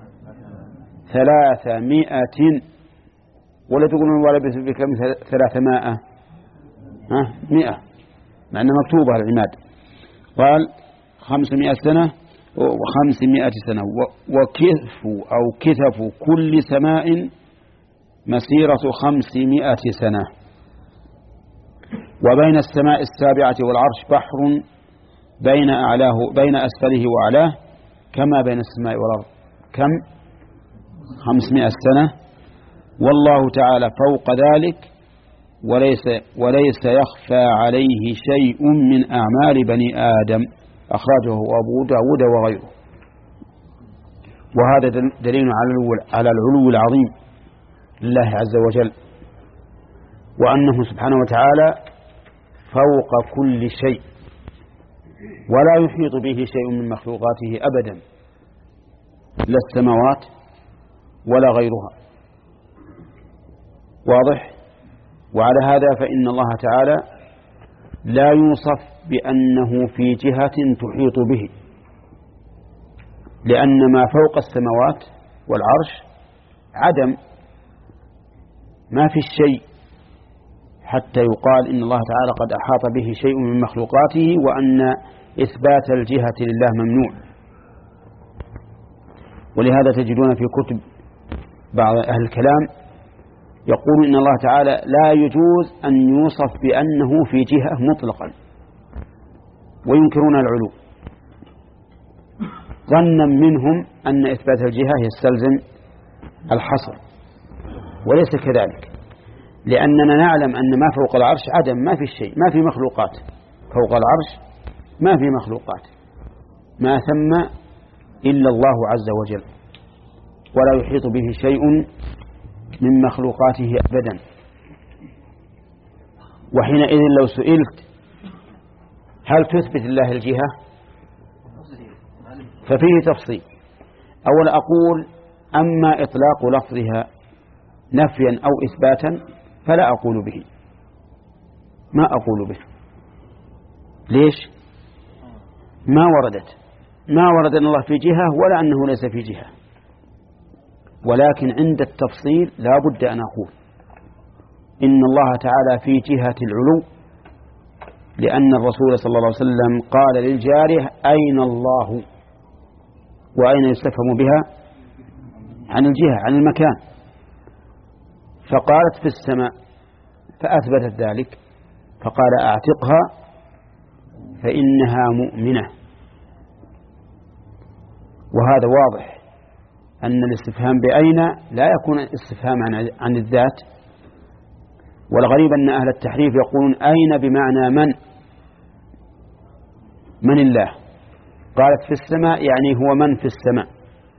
ثلاثمائة، ولا تقولون ولبثوا في كهفهم ثلاثمائة، ها مئة، مع أنها مكتوبة العماد. قال خمسمائة سنة وخمسمائة سنة، وكثفوا أو كثفوا كل سماء مسيرة خمسمائة سنة. وبين السماء السابعة والعرش بحر بين أعلاه بين أسفله وأعلاه كما بين السماء والأرض. كم؟ خمسمائة سنة. والله تعالى فوق ذلك وليس, وليس يخفى عليه شيء من أعمال بني آدم. أخرجه أبو داود وغيره. وهذا دليل على العلو العظيم لله عز وجل، وأنه سبحانه وتعالى فوق كل شيء، ولا يحيط به شيء من مخلوقاته أبدا، لا السماوات ولا غيرها. واضح؟ وعلى هذا فإن الله تعالى لا يوصف بأنه في جهة تحيط به، لأن ما فوق السماوات والعرش عدم، ما في الشيء حتى يقال إن الله تعالى قد أحاط به شيء من مخلوقاته، وأن إثبات الجهة لله ممنوع. ولهذا تجدون في كتب بعض أهل الكلام يقول إن الله تعالى لا يجوز أن يوصف بأنه في جهة مطلقا، وينكرون العلو ظنا منهم أن إثبات الجهة يستلزم الحصر، وليس كذلك، لأننا نعلم أن ما فوق العرش عدم، ما في الشيء، ما في مخلوقات فوق العرش، ما في مخلوقات، ما ثم إلا الله عز وجل، ولا يحيط به شيء من مخلوقاته أبدا. وحينئذ لو سئلت هل تثبت الله الجهة، ففيه تفصيل. أولا أقول أما إطلاق لفظها نفيا أو إثباتا فلا أقول به، ما أقول به. ليش؟ ما وردت ما ورد أن الله في جهة ولا أنه ليس في جهة. ولكن عند التفصيل لا بد أن أقول إن الله تعالى في جهة العلو، لأن الرسول صلى الله عليه وسلم قال للجارية أين الله، وأين يستفهم بها عن الجهة، عن المكان، فقالت في السماء، فأثبتت ذلك، فقال أعتقها فإنها مؤمنة. وهذا واضح أن الاستفهام بأين لا يكون استفهام عن, عن الذات. والغريب أن أهل التحريف يقولون أين بمعنى من من الله، قالت في السماء يعني هو من في السماء،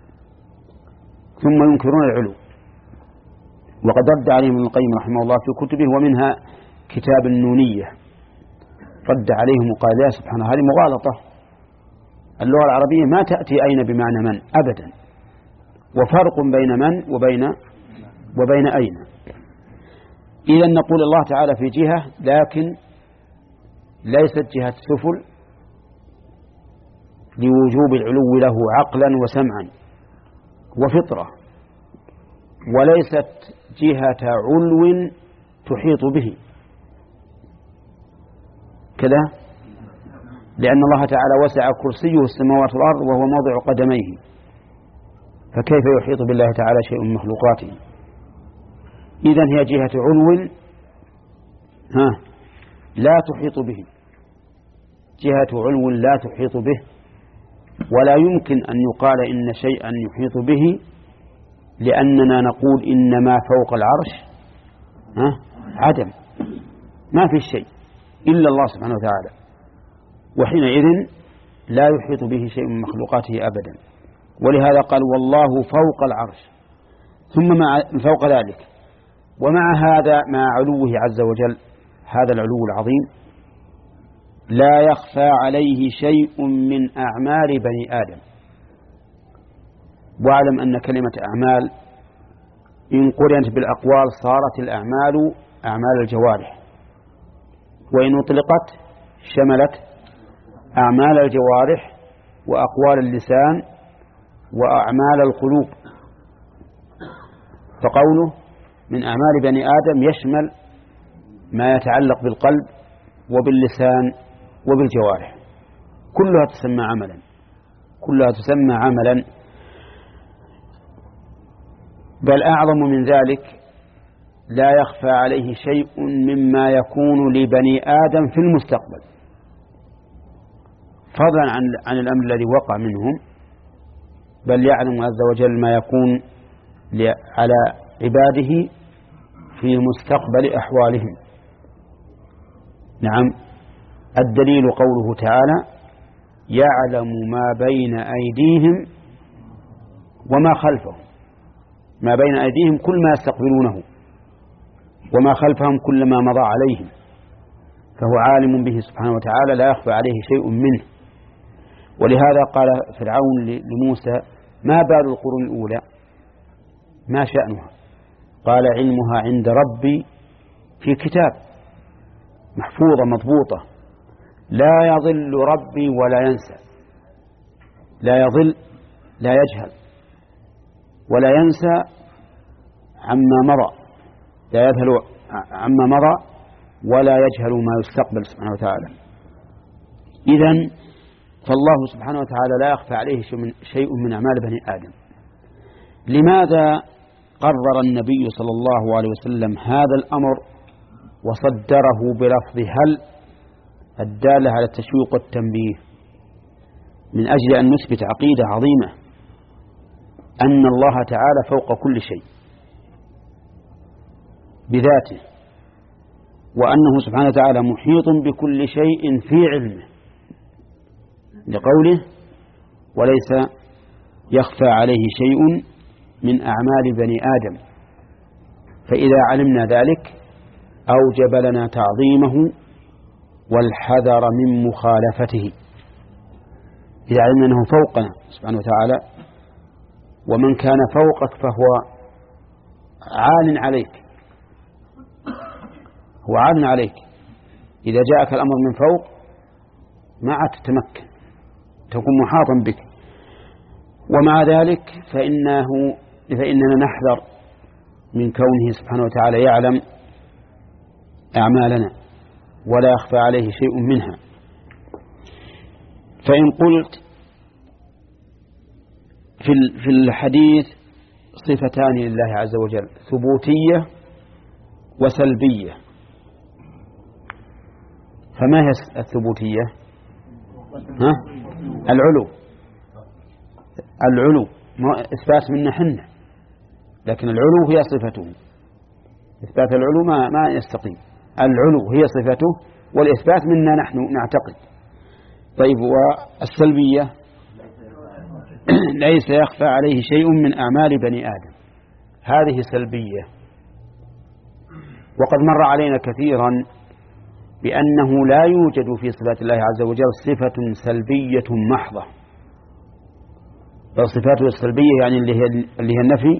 ثم ينكرون العلو. وقد رد عليهم ابن القيم رحمه الله في كتبه، ومنها كتاب النونية رد عليهم وقال يا سبحانه هذه مغالطة، اللغة العربية ما تأتي أين بمعنى من أبدا، وفرق بين من وبين وبين أين. إذا نقول الله تعالى في جهة، لكن ليست جهة سفل لوجوب العلو له عقلا وسمعا وفطرة، وليست جهة علو تحيط به كذا، لأن الله تعالى وسع كرسيه السماوات والأرض وهو موضع قدميه، فكيف يحيط بالله تعالى شيء من مخلوقاته؟ إذن هي جهة علو ها لا تحيط به، جهة علو لا تحيط به، ولا يمكن أن يقال إن شيئا يحيط به، لأننا نقول إن ما فوق العرش ها عدم، ما في شيء إلا الله سبحانه وتعالى، وحينئذ لا يحيط به شيء من مخلوقاته أبدا. ولهذا قال والله فوق العرش، ثم مع فوق ذلك، ومع هذا مع علوه عز وجل هذا العلو العظيم لا يخفى عليه شيء من أعمال بني آدم. واعلم أن كلمة أعمال إن قرنت بالأقوال صارت الأعمال أعمال الجوارح، وإن أطلقت شملت أعمال الجوارح وأقوال اللسان وأعمال القلوب. فقوله من أعمال بني آدم يشمل ما يتعلق بالقلب وباللسان وبالجوارح، كلها تسمى عملا، كلها تسمى عملا. بل أعظم من ذلك لا يخفى عليه شيء مما يكون لبني آدم في المستقبل، فضلا عن عن الأمر الذي وقع منهم، بل يعلم عز وجل ما يكون على عباده في مستقبل أحوالهم. نعم، الدليل قوله تعالى يعلم ما بين أيديهم وما خلفهم، ما بين أيديهم كل ما يستقبلونه، وما خلفهم كل ما مضى عليهم، فهو عالم به سبحانه وتعالى لا يخفى عليه شيء منه. ولهذا قال فرعون لموسى ما بال القرون الأولى، ما شأنها؟ قال علمها عند ربي في كتاب محفوظة مضبوطة، لا يضل ربي ولا ينسى، لا يضل لا يجهل ولا ينسى عما مضى، لا يذهل عما مضى ولا يجهل ما يستقبل سبحانه وتعالى. إذن فالله سبحانه وتعالى لا يخفى عليه شيء من أعمال بني آدم. لماذا قرر النبي صلى الله عليه وسلم هذا الأمر وصدره بلفظ هل الدالة على التشويق والتنبيه؟ من أجل أن نثبت عقيدة عظيمة، أن الله تعالى فوق كل شيء بذاته، وأنه سبحانه وتعالى محيط بكل شيء في علمه، لقوله وليس يخفى عليه شيء من أعمال بني آدم. فإذا علمنا ذلك أوجب لنا تعظيمه والحذر من مخالفته، إذا علمنا أنه فوقنا سبحانه وتعالى، ومن كان فوقك فهو عال عليك، هو عال عليك. إذا جاءك الأمر من فوق ما عاد تتمكن، تكون محاطا بك. ومع ذلك فإنه فإننا نحذر من كونه سبحانه وتعالى يعلم أعمالنا ولا يخفى عليه شيء منها. فإن قلت في الحديث صفتان لله عز وجل، ثبوتية وسلبية، فما هي الثبوتية؟ ها؟ العلو العلو إثبات منا حنا، لكن العلو هي صفته، إثبات العلو ما, ما يستقيم. العلو هي صفته والإثبات منا نحن نعتقد. طيب والسلبية ليس يخفى عليه شيء من أعمال بني آدم، هذه سلبية. وقد مر علينا كثيرا بأنه لا يوجد في صفات الله عز وجل صفة سلبية محضة، بل صفاته السلبية يعني اللي هي, اللي هي النفي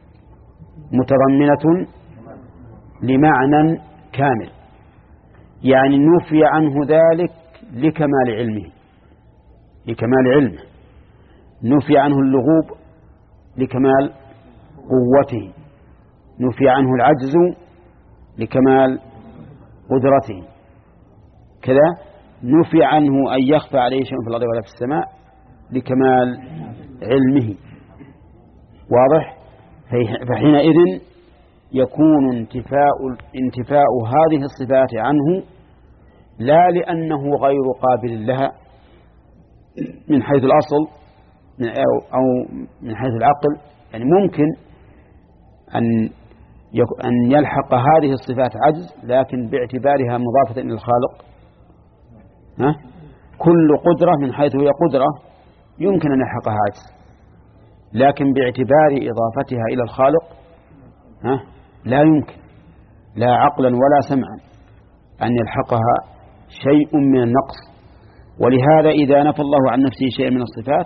متضمنة لمعنى كامل، يعني نفي عنه ذلك لكمال علمه، لكمال علمه، نفي عنه اللغوب لكمال قوته، نفي عنه العجز لكمال قدرته، كذا نفي عنه أن يخفى عليه شيء في الأرض ولا في السماء لكمال علمه. واضح؟ فحينئذ يكون انتفاء, انتفاء هذه الصفات عنه لا لأنه غير قابل لها من حيث الأصل أو من حيث العقل، يعني ممكن أن أن يلحق هذه الصفات عجز، لكن باعتبارها مضافة إلى الخالق، ها؟ كل قدرة من حيث هي قدرة يمكن أن يلحقها عجز، لكن باعتبار إضافتها إلى الخالق، ها؟ لا يمكن، لا عقلا ولا سمعا، أن يلحقها شيء من النقص. ولهذا إذا نفى الله عن نفسه شيء من الصفات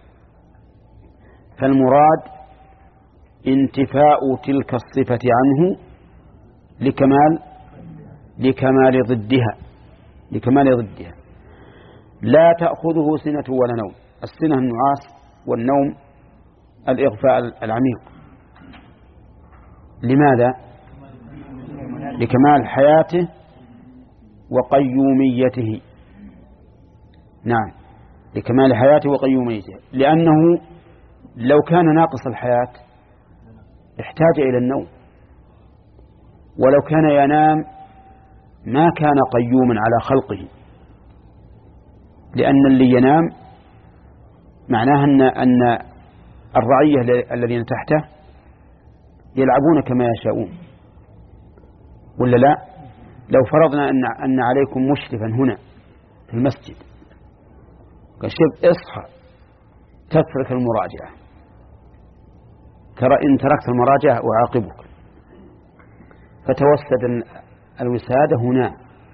فالمراد انتفاء تلك الصفة عنه لكمال لكمال ضدها لكمال ضدها لا تأخذه سنة ولا نوم. السنة النعاس، والنوم الإغفاء العميق. لماذا؟ لكمال حياته وقيوميته. نعم، لكمال حياته وقيوميته، لأنه لو كان ناقص الحياة احتاج إلى النوم، ولو كان ينام ما كان قيوما على خلقه، لأن اللي ينام معناه أن أن الرعية الذين تحته يلعبون كما يشاءون، ولا لا؟ لو فرضنا أن أن عليكم مشرفا هنا في المسجد قال شب اصحى تترك المراجعة، ترى إن تركت المراجعة أعاقبك، فتوسد الوسادة هنا،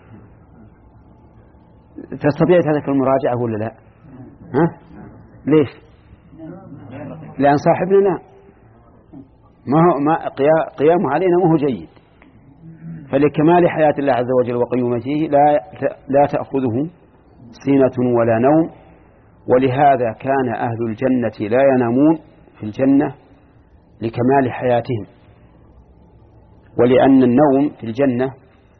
تستطيع تترك المراجعة ولا لا؟ ها؟ ليش؟ لأن صاحبنا لا ما هو ما قيامه علينا ما هو جيد. فلكمال حياة الله عز وجل وقيومته لا لا تأخذه سنة ولا نوم. ولهذا كان أهل الجنة لا ينامون في الجنة لكمال حياتهم، ولأن النوم في الجنة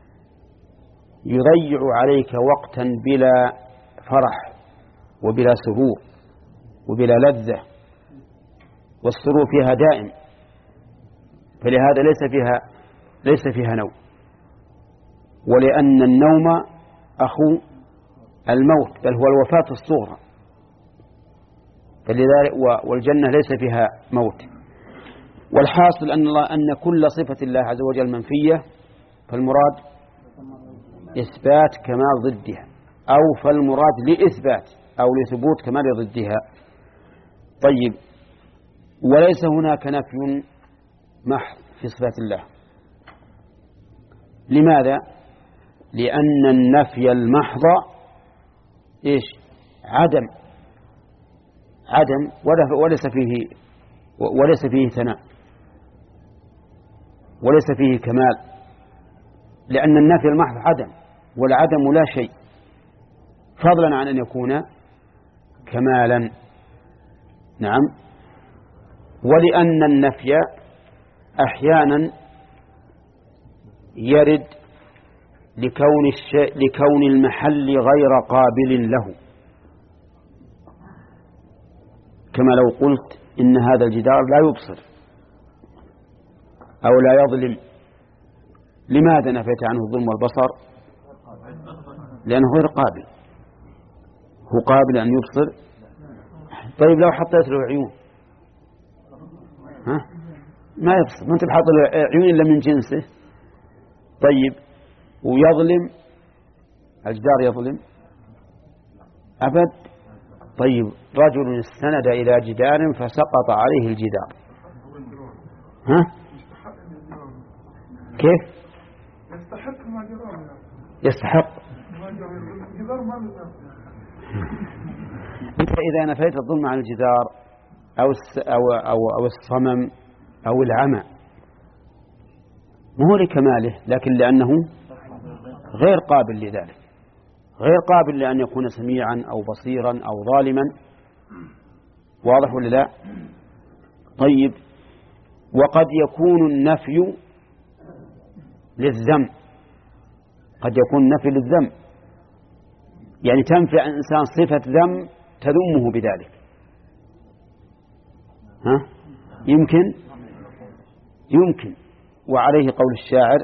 يضيع عليك وقتا بلا فرح وبلا سرور وبلا لذة، والسرور فيها دائم، فلهذا ليس فيها ليس فيها نوم. ولأن النوم أخو الموت، بل هو الوفاة الصغرى، فلذلك والجنة ليس فيها موت. والحاصل أن الله أن كل صفة الله عز وجل منفية، فالمراد إثبات كمال ضدها، أو فالمراد لإثبات أو لثبوت كمال ضدها. طيب، وليس هناك نفي محض في صفات الله. لماذا؟ لأن النفي المحض إيش؟ عدم عدم وليس فيه وليس فيه ثناء وليس فيه كمال، لأن النفي المحض عدم، والعدم لا شيء، فضلا عن أن يكون كمالا. نعم. ولأن النفي أحيانا يرد لكون الشيء لكون المحل غير قابل له، كما لو قلت إن هذا الجدار لا يبصر أو لا يظلم. لماذا نفيت عنه الظلم والبصر؟ لأنه غير قابل. هو قابل أن يبصر؟ طيب لو حطيت له عيون ها؟ ما يبسط، ما أنت بحاط العيون إلا من جنسه. طيب ويظلم الجدار، يظلم أبد. طيب رجل استند إلى جدار فسقط عليه الجدار، ها؟ كيف يستحق ما جرى؟ يستحق. أنت إذا نفيت الظلم عن الجدار أو أو أو أو الصمم أو العمى، مو لكماله، لكن لأنه غير قابل لذلك، غير قابل لأن يكون سميعا أو بصيرا أو ظالما. واضح ولا لا؟ طيب وقد يكون النفي للذم، قد يكون النفي للذم، يعني تنفي عن إنسان صفة ذم تذمه بذلك، ها؟ يمكن يمكن وعليه قول الشاعر: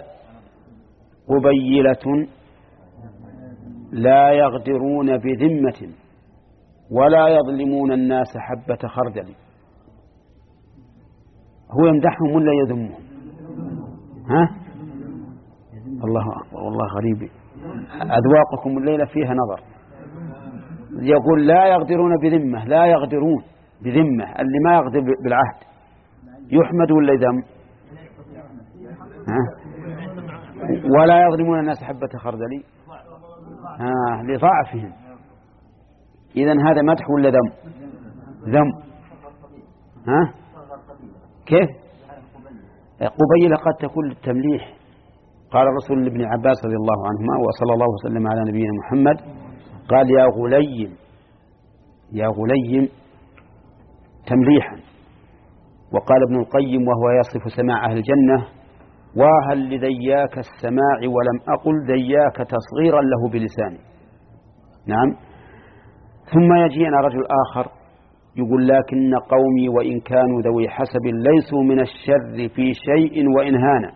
قبيلة لا يغدرون بذمة ولا يظلمون الناس حبة خردل. هو يمدحهم ولا يذمهم؟ ها؟ الله أكبر، والله غريب، أذواقكم الليلة فيها نظر. يقول لا يغدرون بذمة، لا يغدرون بذمة، اللي ما يغدر بالعهد يحمد ولا يذم؟ ها؟ ولا يظلمون الناس حبة خردل، ها، لضعفهم. إذن هذا مدح ولا ذم؟ ذم. ها؟ كيف؟ قبيلة قد تكون للتمليح. قال الرسول لابن عباس رضي الله عنهما وصلى الله وسلم على نبينا محمد، قال: يا غليم، يا غليم تمليحا. وقال ابن القيم وهو يصف سماع أهل الجنة: وهل لذياك السماع ولم أقل ذياك تصغيرا له بلساني. نعم. ثم يجينا رجل آخر يقول: لكن قومي وإن كانوا ذوي حسب ليسوا من الشر في شيء وإن هانا.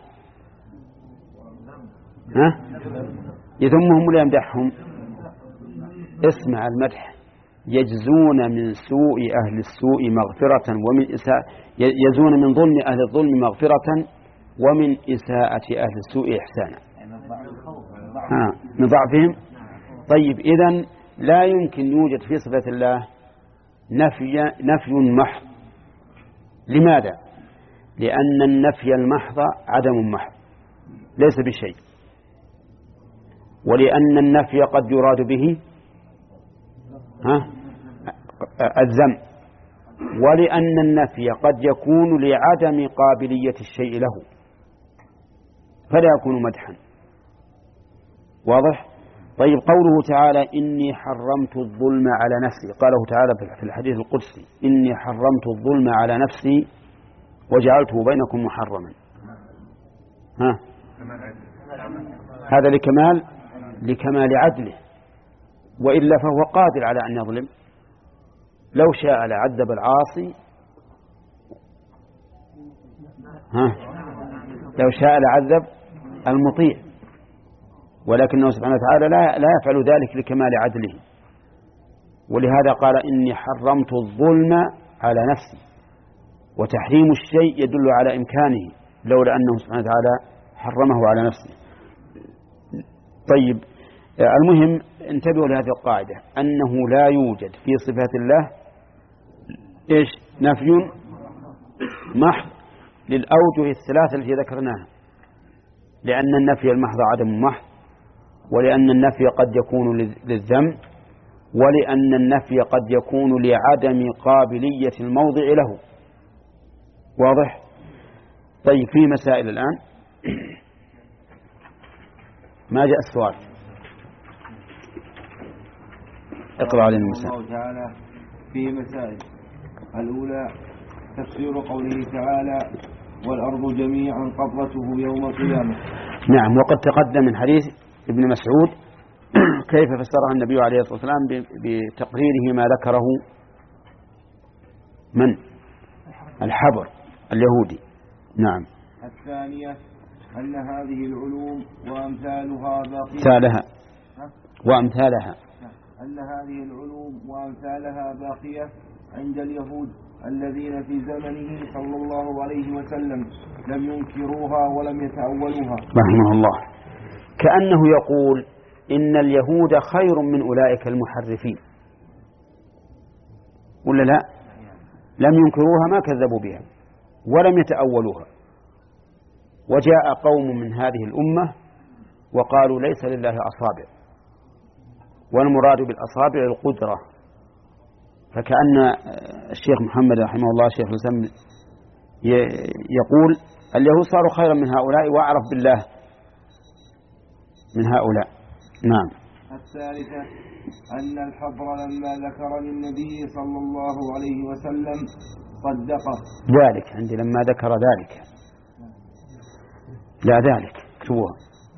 ها؟ يذمهم ولا يمدحهم؟ اسمع المدح: يجزون من سوء أهل السوء مغفرة ومن إساءة، يجزون من ظلم أهل الظلم مغفرة ومن إساءة أهل السوء إحسانا. ها، من ضعفهم. طيب إذن لا يمكن يوجد في صفة الله نفي نفي محض. لماذا؟ لأن النفي المحض عدم محض، ليس بشيء. ولأن النفي قد يراد به ها الذم، ولأن النفي قد يكون لعدم قابلية الشيء له فلا يكون مدحا. واضح؟ طيب قوله تعالى: إني حرمت الظلم على نفسي، قاله تعالى في الحديث القدسي: إني حرمت الظلم على نفسي وجعلته بينكم محرما. ها؟ هذا لكمال لكمال عدله، وإلا فهو قادر على أن يظلم. لو شاء لعذب العاصي، ها، لو شاء لعذب المطيع، ولكنه سبحانه وتعالى لا لا يفعل ذلك لكمال عدله. ولهذا قال: إني حرمت الظلم على نفسي. وتحريم الشيء يدل على إمكانه لولا أنه سبحانه وتعالى حرمه على نفسه. طيب المهم انتبهوا لهذه القاعدة، أنه لا يوجد في صفات الله إيش؟ نفي محض للأوجه الثلاثة التي ذكرناها، لأن النفي المحض عدم محض، ولأن النفي قد يكون للذم، ولأن النفي قد يكون لعدم قابلية الموضع له. واضح؟ طيب في مسائل الآن. ما جاء السؤال؟ اقرأ علينا المسائل. الله تعالى في مسائل. الأولى تفسير قوله تعالى: والأرض جميعا قبضته يوم القيامة. نعم. وقد تقدم من حديث ابن مسعود كيف فسرها النبي عليه الصلاة والسلام بتقريره ما ذكره من؟ الحبر اليهودي. نعم. الثانية أن هذه العلوم وأمثالها باقية. مثالها وأمثالها أن هذه العلوم وأمثالها باقية عند اليهود الذين في زمنه صلى الله عليه وسلم لم ينكروها ولم يتأولوها. رحمه الله. كأنه يقول إن اليهود خير من أولئك المحرفين، ولا لا؟ لم ينكروها، ما كذبوا بها ولم يتأولوها. وجاء قوم من هذه الأمة وقالوا ليس لله أصابع، والمراد بالأصابع القدرة. فكأن الشيخ محمد رحمه الله الشيخ الإسلام يقول اليهود صاروا خيرا من هؤلاء وأعرف بالله من هؤلاء. نعم. الثالثة أن الحبر لما ذكر للنبي صلى الله عليه وسلم صدقه ذلك، عندي لما ذكر ذلك، لا ذلك اكتبوها.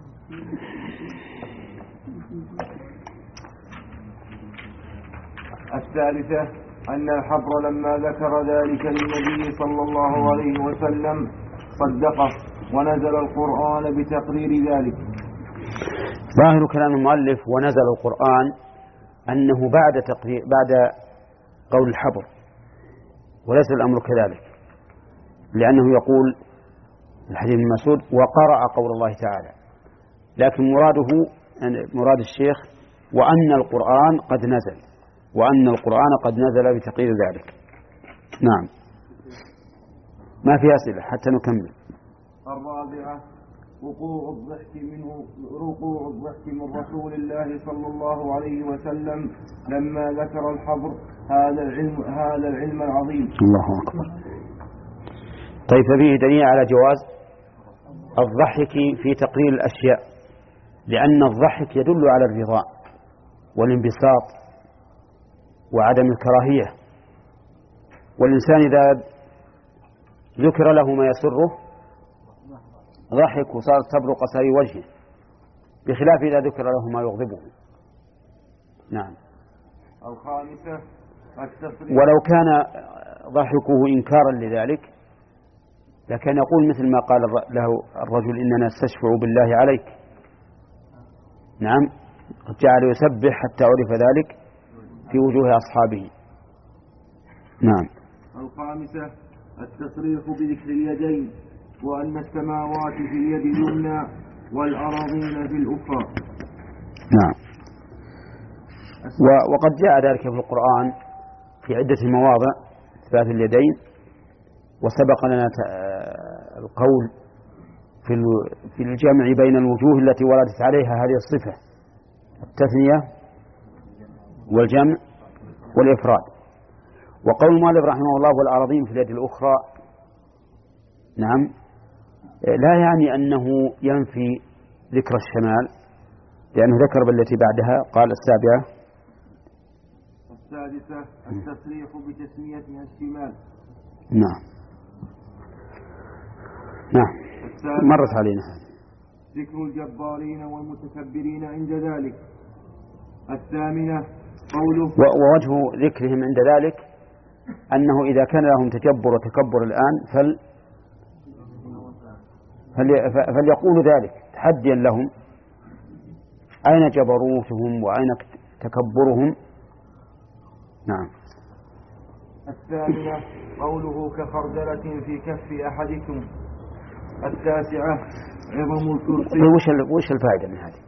الثالثة أن الحبر لما ذكر ذلك للنبي صلى الله عليه وسلم صدقه ونزل القرآن بتقرير ذلك. ظاهر كلام المؤلف ونزل القرآن أنه بعد تقرير بعد قول الحبر، وليس الأمر كذلك، لأنه يقول الحديث بن مسعود وقرأ قول الله تعالى، لكن مراده مراد الشيخ وأن القرآن قد نزل، وأن القرآن قد نزل بتقرير ذلك. نعم. ما في أسئلة حتى نكمل. الرابعة وقوع الضحك منه وقوع الضحك من رسول الله صلى الله عليه وسلم لما ذكر الحبر هذا العلم هذا العلم العظيم. الله أكبر. طيب، فيه دليل على جواز الضحك في تقرير الأشياء، لأن الضحك يدل على الرضا والانبساط وعدم الكراهية، والإنسان إذا ذكر له ما يسره ضحك وصارت تبرق سري وجهه، بخلاف إذا ذكر له ما يغضبه. نعم. الخامسة ولو كان ضحكه إنكارا لذلك لكن يقول مثل ما قال له الرجل إننا نستشفع بالله عليك. نعم، جعل يسبح حتى عرف ذلك في وجوه أصحابه. نعم. الخامسة التصريح بذكر اليدين، وأن السماوات في اليد اليمنى والأراضين في الأخرى. نعم. وقد جاء ذلك في القرآن في عدة مواضع إثبات اليدين، وسبق لنا القول في الجمع بين الوجوه التي وردت عليها هذه الصفة، التثنية والجمع والإفراد. وقول المؤلف رحمه الله والأراضين في اليد الأخرى، نعم، لا يعني أنه ينفي ذكر الشمال، لأنه ذكر بالتي بعدها. قال السابعة السادسة التصريح بتسميتها الشمال. نعم نعم مرت علينا هذه. ذكر الجبارين والمتكبرين عند ذلك. الثامنة قوله ووجه ذكرهم عند ذلك أنه إذا كان لهم تجبر وتكبر الآن فل فليقولوا ذلك تحديا لهم، أين جبروتهم وأين تكبرهم. نعم. الثامنة قوله كخردلة في كف أحدكم. التاسعة عظم الكرسي. وش وش الفائدة من هذه؟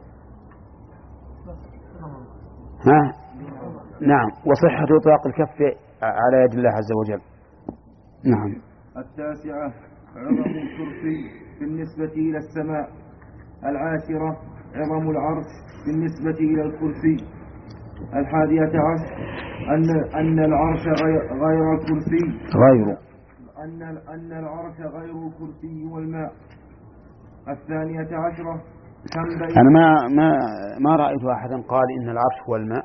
ها؟ نعم. وصحة إطلاق الكف على يد الله عز وجل. نعم. التاسعة عظم الكرسي بالنسبة إلى السماء. العاشرة عظم العرش بالنسبة إلى الكرسي. الحادية عشر أن أن العرش غير, غير الكرسي غير أن أن العرش غير الكرسي والماء. الثانية عشرة كم بين أنا ما ما ما رأيت أحدا قال إن العرش هو الماء،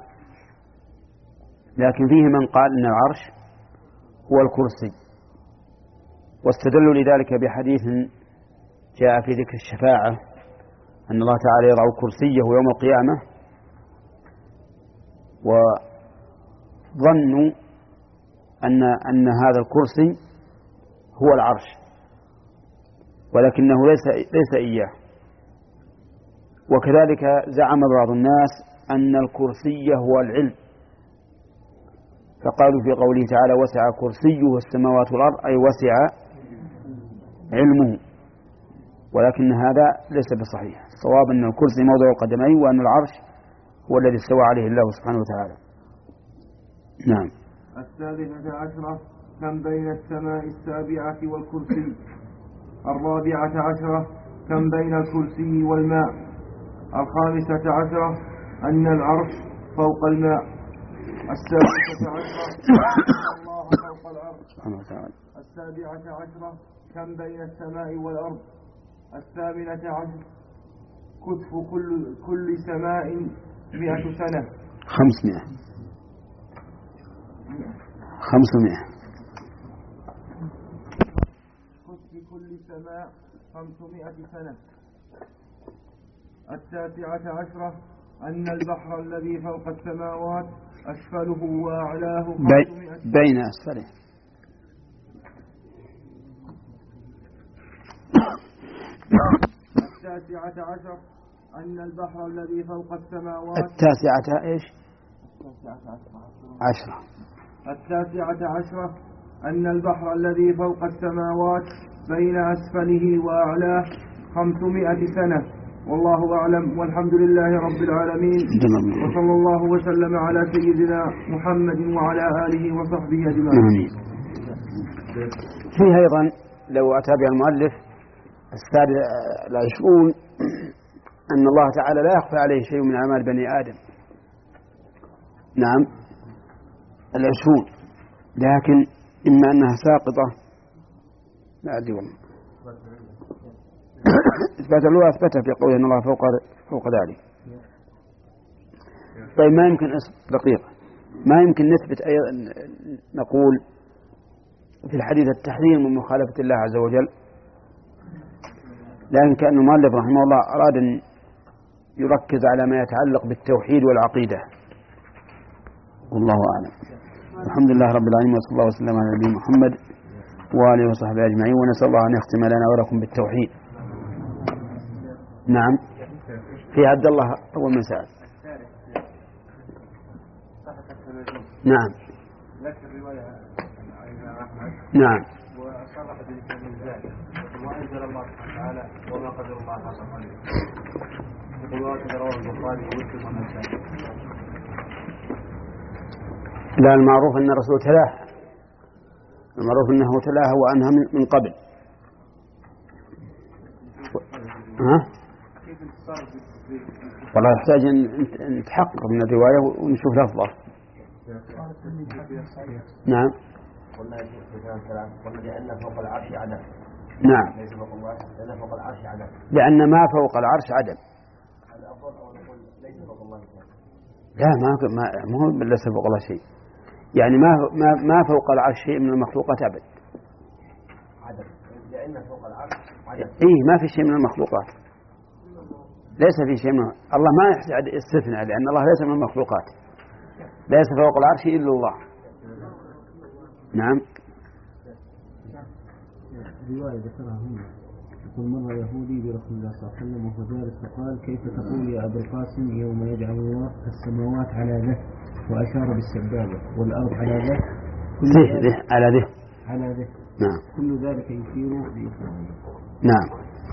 لكن فيه من قال إن العرش هو الكرسي، واستدلوا لذلك بحديث جاء في ذكر الشفاعة أن الله تعالى يضع كرسيه يوم القيامة، وظنوا أن أن هذا الكرسي هو العرش، ولكنه ليس ليس إياه. وكذلك زعم بعض الناس أن الكرسي هو العلم، فقالوا في قوله تعالى وسع كرسيه السماوات والأرض أي وسع علمه، ولكن هذا ليس بصحيح. الصواب أن الكرسي موضع القدمين، وأن العرش هو الذي استوى عليه الله سبحانه وتعالى. نعم. السادسة عشرة كم بين السماء السابعة والكرسي. الرابعة عشرة كم بين الكرسي والماء. الخامسة عشرة أن العرش فوق الماء. السادسة عشرة أن الله فوق العرش. السابعة عشرة كم بين السماء والأرض. الثامنة عشر كتف كل كل سماء مئة سنة. خمسمائة خمسمائة كتف كل سماء خمسمائة سنة. التاسعة عشرة أن البحر الذي فوق السماوات أسفله وأعلاه خمسمائة سنة. بين أسفله. التاسعة عشر أن البحر الذي فوق السماوات. التاسعة إيش؟ عشرة. التاسعة عشرة أن البحر الذي فوق السماوات بين أسفله وأعلاه خمسمائة سنة. والله أعلم، والحمد لله رب العالمين، وصلى الله وسلم على سيدنا محمد وعلى آله وصحبه أجمعين. فيه أيضا لو أتابع المؤلف السادس العشرون أن الله تعالى لا يخفى عليه شيء من أعمال بني آدم. نعم العشرون، لكن إما أنها ساقطة لا أدري والله. إثبات الله أثبته في قوله أن الله فوق فوق ذلك. طيب ما يمكن دقيقة ما يمكن نثبت أيضا نقول في الحديث التحذير من مخالفة الله عز وجل، لكن كأن المؤلف رحمه الله أراد أن يركز على ما يتعلق بالتوحيد والعقيدة، والله أعلم. الحمد لله رب العالمين، وصلى الله وسلم على نبينا محمد وآله وصحبه أجمعين، ونسأل الله أن يختم لنا ولكم بالتوحيد. نعم. في عبد الله أول من سأل. نعم. نعم. وصرح بالميزان وأنزل الله سبحانه وتعالى وما قدر الله حق قدره. يقول رواه البخاري ومسلم والنسائي. لا، المعروف أن الرسول تلاه، المعروف أنه تلاه وأنها من قبل. ها؟ والله يحتاج أن نتحقق من الرواية ونشوف لفظه. نعم. قلنا قلنا لأن فوق العرش عدم. نعم. ليس فوق الله، لأن فوق العرش عدم. لأن ما فوق العرش عدم. الأفضل أو نقول ليس فوق الله شيء. لا، ما ما مو ليس فوق الله شيء، يعني ما ما ما فوق العرش شيء من المخلوقات أبد. عدم، لأن فوق العرش عدم. إيه، ما في شيء من المخلوقات، ليس في شيء من الله، ما يحتاج استثناء، لأن الله ليس من المخلوقات، ليس فوق العرش إلا الله. نعم. رواية ذكرها هنا، يقول مر يهودي برسول الله صلى الله عليه وسلم وهو جالس فقال كيف تقول يا أبا القاسم يوم يجعل الله السماوات على ذه، وأشار بالسبابة، والأرض على ذه، ذه ذه على ذه على ذه. نعم. كل ذلك يشير بإسرائيل. نعم.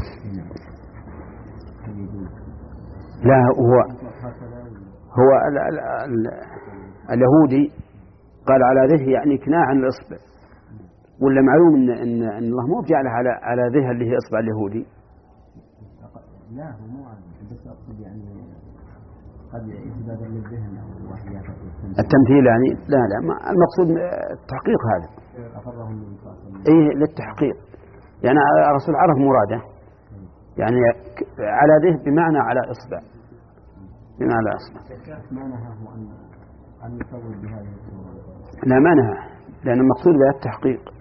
لا، هو هو ال ال ال اليهودي قال على ذه يعني كناع عن الإصبع، ولا معلوم إن إن إن الله مو بجعله على على ذه اللي هي إصبع اليهودي. لا، هو مو عارف، بس أقصد يعني قد إثبات للذهن أو وحيات التمثيل يعني. لا لا، المقصود التحقيق هذا. أقره من إيه، للتحقيق، يعني الرسول عرف مراده، يعني على ذه بمعنى على إصبع، بمعنى على إصبع. ما نهاه أن أن يصور بهذه الصورة. لا، ما نهى، لأن المقصود بها التحقيق.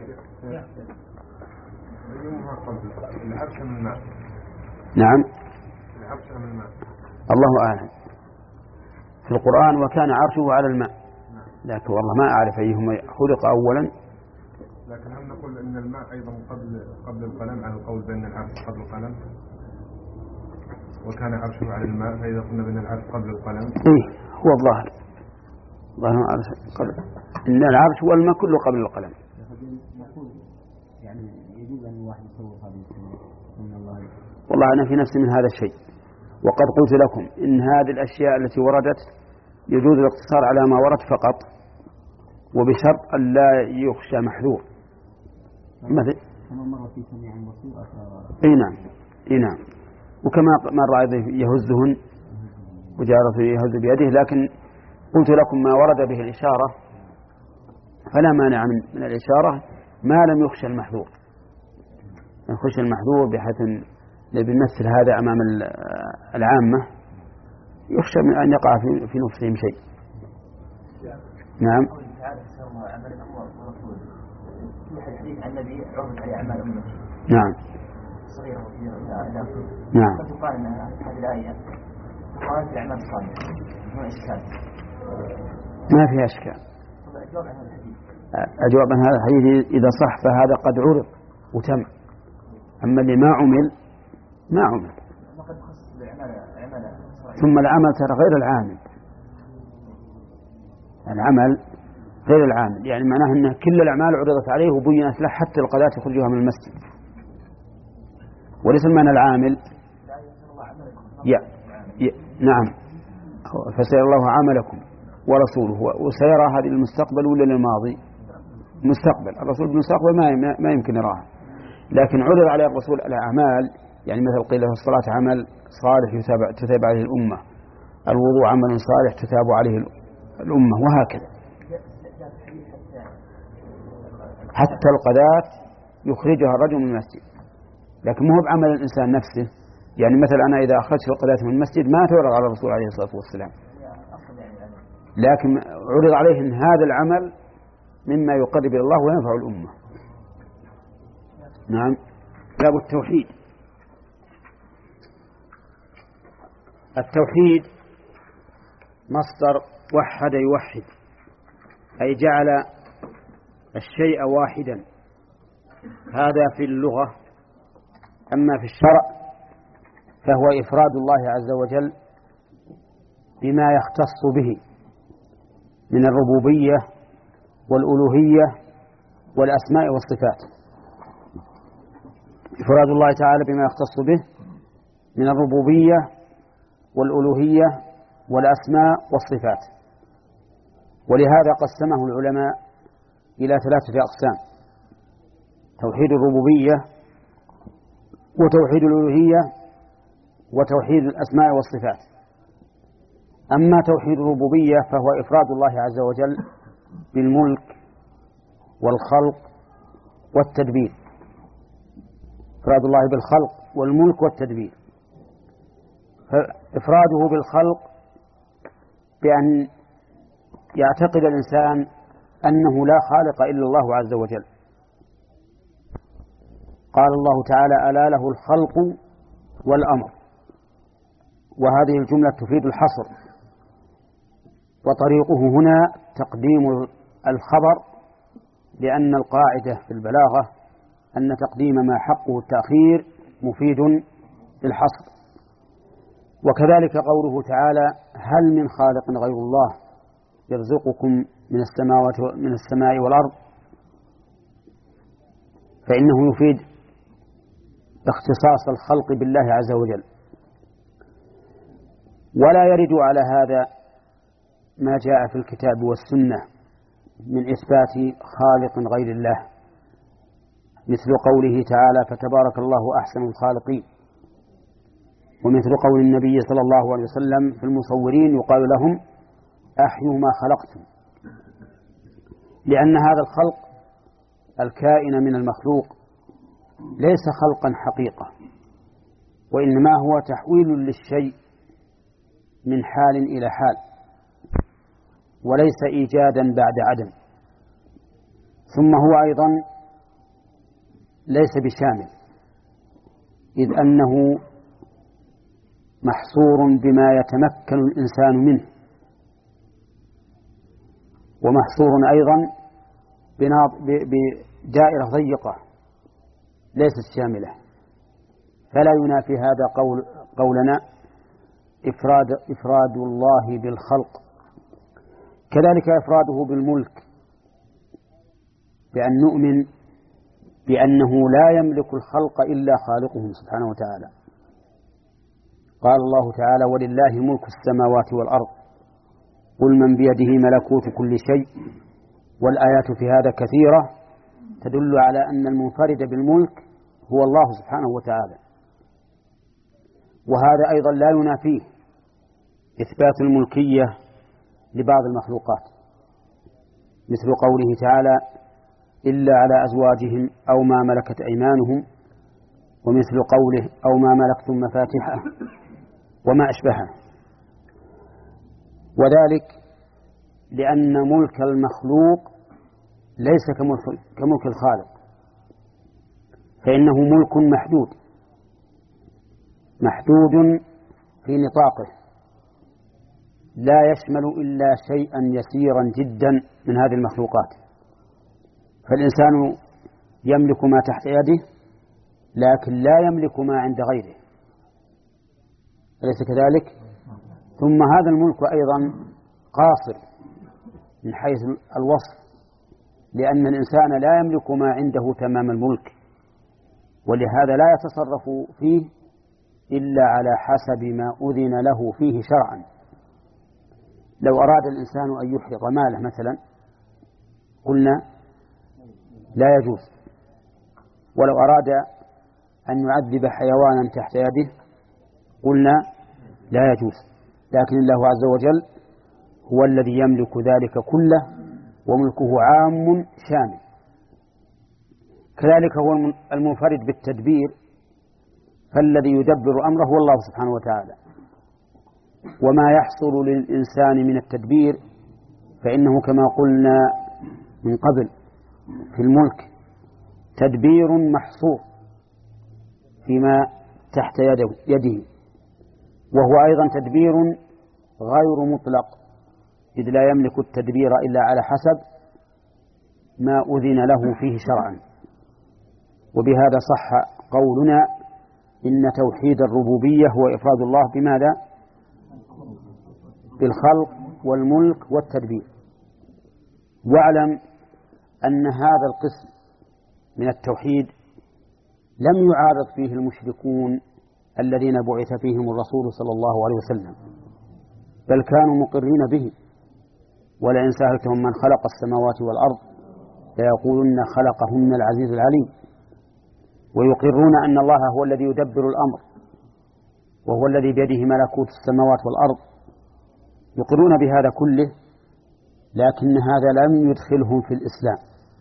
نعم. الله أعلم. في القرآن وكان عرشه على الماء، لكن والله ما أعرف أيهما خلق أولا. لكن هل نقول أن الماء أيضا قبل قبل القلم، على القول بأن العرش قبل القلم، وكان عرشه على الماء، فإذا قلنا بأن العرش قبل القلم. إيه، هو الظاهر. ظهر العرش قبل إن العرش والماء كله قبل القلم. نقول يعني يجوز أن الواحد يصور هذه السنة من الله. والله أنا في نفسي من هذا الشيء، وقد قلت لكم إن هذه الأشياء التي وردت يجوز الاقتصار على ما ورد فقط، وبشرط أن لا يخشى محذور. مثل كما مر في سميع بصير. اي نعم اي نعم وكما مر أيضا يهزهن وجارته يهز بيده، لكن قلت لكم ما ورد به الإشارة فلا مانع من, من الإشارة ما لم يخشى المحذور. يخشى المحذور بحيث بنمثل هذا أمام العامة يخشى من أن يقع في, في نفسهم شيء. نعم. الحديث عن النبي عرضت عليه أعمال أمته. نعم. صغيرة وكبيرة إلى آخره. نعم. فتقال أن هذه الآية قالت الأعمال الصالحة ما إشكال. ما فيها إشكال. أجواب عن هذا الحديث. أجواب عن هذا الحديث إذا صح فهذا قد عرض وتم، أما اللي ما عمل ما عمل. وقد خصص بالعمل عمل. ثم العمل ترى غير العامل. العمل غير العامل، يعني معناه أن كل الأعمال عرضت عليه وبينت له حتى القضاء يخرجها من المسجد، وليس المعنى العامل. يا. يا. نعم. فسيرى الله عملكم ورسوله، وسيرى هذه المستقبل ولا للماضي؟ مستقبل. الرسول بالمستقبل ما ما يمكن يراها، لكن عرض عليه الرسول الأعمال، يعني مثل قيل له الصلاة عمل صالح يتابع تتابع عليه الأمة، الوضوء عمل صالح تتابع عليه الأمة، وهكذا حتى القذات يخرجها الرجل من المسجد، لكن مو بعمل الإنسان نفسه. يعني مثلا أنا إذا أخرجت القذات من المسجد ما تعرض على الرسول عليه الصلاة والسلام، لكن عرض عليه أن هذا العمل مما يقرب إلى الله وينفع الأمة. نعم. باب التوحيد. التوحيد مصدر وحد يوحد، أي جعل الشيء واحدا، هذا في اللغة. أما في الشرع فهو إفراد الله عز وجل بما يختص به من الربوبية والألوهية والأسماء والصفات. إفراد الله تعالى بما يختص به من الربوبية والألوهية والأسماء والصفات. ولهذا قسمه العلماء إلى ثلاثة أقسام: توحيد الربوبية، وتوحيد الألوهية، وتوحيد الأسماء والصفات. أما توحيد الربوبية فهو إفراد الله عز وجل بالملك والخلق والتدبير، إفراد الله بالخلق والملك والتدبير. فإفراده بالخلق بأن يعتقد الإنسان أنه لا خالق إلا الله عز وجل. قال الله تعالى: ألا له الخلق والأمر. وهذه الجملة تفيد الحصر، وطريقه هنا تقديم الخبر، لأن القاعدة في البلاغة أن تقديم ما حقه التأخير مفيد للحصر. وكذلك قوله تعالى: هل من خالق غير الله يرزقكم من السماوات من السماء والأرض، فإنه يفيد اختصاص الخلق بالله عز وجل. ولا يرد على هذا ما جاء في الكتاب والسنة من إثبات خالق غير الله، مثل قوله تعالى: فتبارك الله أحسن الخالقين. ومثل قول النبي صلى الله عليه وسلم في المصورين يقال لهم: أحيوا ما خلقتم. لأن هذا الخلق الكائن من المخلوق ليس خلقا حقيقة، وإنما هو تحويل للشيء من حال إلى حال، وليس إيجادا بعد عدم. ثم هو أيضا ليس بشامل، إذ أنه محصور بما يتمكن الإنسان منه، ومحصور أيضا بدائرة ضيقة ليست شاملة. فلا ينافي هذا قول قولنا إفراد إفراد الله بالخلق، كذلك إفراده بالملك، بأن نؤمن بأنه لا يملك الخلق إلا خالقهم سبحانه وتعالى. قال الله تعالى: ولله ملك السماوات والأرض قل من بيده ملكوت كل شيء. والآيات في هذا كثيرة تدل على أن المنفرد بالملك هو الله سبحانه وتعالى. وهذا أيضا لا ينافيه إثبات الملكية لبعض المخلوقات، مثل قوله تعالى: إلا على أزواجهم أو ما ملكت أيمانهم، ومثل قوله: أو ما ملكتم مفاتحه، وما أشبهه. وذلك لأن ملك المخلوق ليس كملك الخالق، فإنه ملك محدود محدود في نطاقه، لا يشمل إلا شيئا يسيرا جدا من هذه المخلوقات. فالإنسان يملك ما تحت يده، لكن لا يملك ما عند غيره، أليس كذلك؟ ثم هذا الملك أيضا قاصر من حيث الوصف، لأن الإنسان لا يملك ما عنده تمام الملك، ولهذا لا يتصرف فيه إلا على حسب ما أذن له فيه شرعا. لو أراد الإنسان أن يحرق ماله مثلا قلنا لا يجوز، ولو أراد أن يعذب حيوانا تحت يده قلنا لا يجوز، لكن الله عز وجل هو الذي يملك ذلك كله، وملكه عام شامل. كذلك هو المنفرد بالتدبير، فالذي يدبر أمره هو الله سبحانه وتعالى. وما يحصل للإنسان من التدبير فإنه كما قلنا من قبل في الملك تدبير محصور فيما تحت يده، وهو أيضا تدبير غير مطلق، إذ لا يملك التدبير إلا على حسب ما أذن له فيه شرعا. وبهذا صح قولنا إن توحيد الربوبية هو إفراد الله بماذا؟ بالخلق والملك والتدبير. واعلم أن هذا القسم من التوحيد لم يعارض فيه المشركون الذين بعث فيهم الرسول صلى الله عليه وسلم، بل كانوا مقرين به. ولئن سألتهم من خلق السماوات والأرض ليقولن خلقهن العزيز العليم، ويقرون أن الله هو الذي يدبر الأمر، وهو الذي بيده ملكوت السماوات والأرض، يقرون بهذا كله، لكن هذا لم يدخلهم في الإسلام،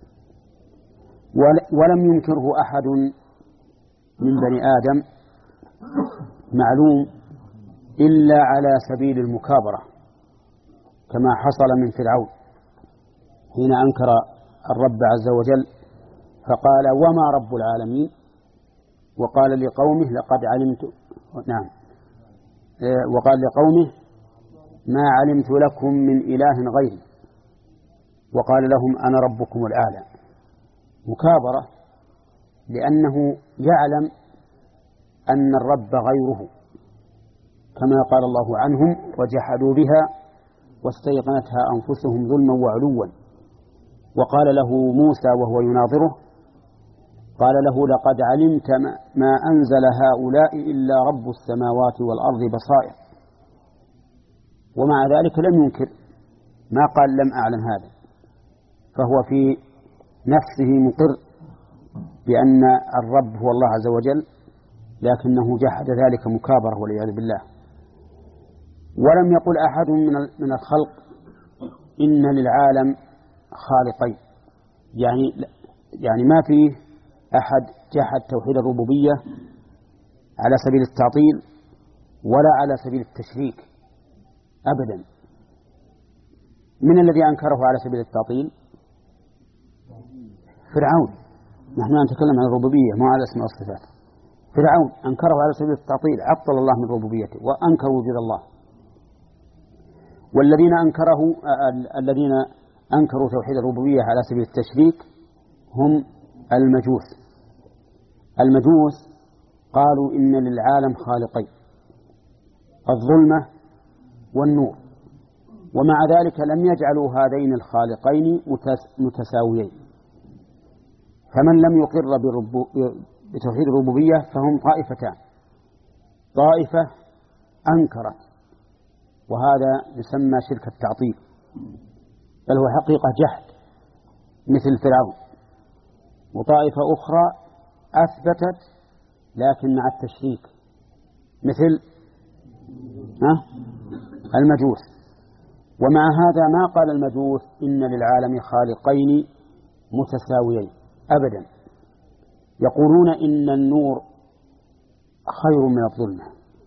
ولم ينكره أحد من بني آدم معلوم إلا على سبيل المكابرة، كما حصل من فرعون حين أنكر الرب عز وجل فقال: وما رب العالمين؟ وقال لقومه: لقد علمت نعم وقال لقومه: ما علمت لكم من إله غيري، وقال لهم: أنا ربكم الأعلى. مكابرة، لأنه يعلم أن الرب غيره، كما قال الله عنهم: وجحدوا بها واستيقنتها أنفسهم ظلما وعلوا. وقال له موسى وهو يناظره: قال له: لقد علمت ما أنزل هؤلاء إلا رب السماوات والأرض بصائر. ومع ذلك لم ينكر، ما قال لم أعلم هذا، فهو في نفسه مقر بأن الرب هو الله عز وجل، لكنه جحد ذلك مكابرة والعياذ بالله. ولم يقل أحد من الخلق إن للعالم خالقين، يعني يعني ما فيه أحد جحد توحيد الربوبية على سبيل التعطيل ولا على سبيل التشريك أبدا. من الذي أنكره على سبيل التعطيل؟ فرعون. نحن نتكلم عن الربوبية مو على اسم والصفات. فرعون أنكره على سبيل التعطيل، عطل الله من ربوبيته وأنكر وجود الله. والذين أنكره الذين أنكروا توحيد الربوبية على سبيل التشريك هم المجوس. المجوس قالوا إن للعالم خالقين، الظلمة والنور، ومع ذلك لم يجعلوا هذين الخالقين متساويين، فمن لم يقر بتوحيد الربوبية فهم طائفتان: طائفة أنكرت وهذا يسمى شرك التعطيل، بل هو حقيقة جحد مثل فرعون، وطائفة أخرى أثبتت لكن مع التشريك مثل المجوس. ومع هذا ما قال المجوس إن للعالم خالقين متساويين أبدا، يقولون إن النور خير من الظلمة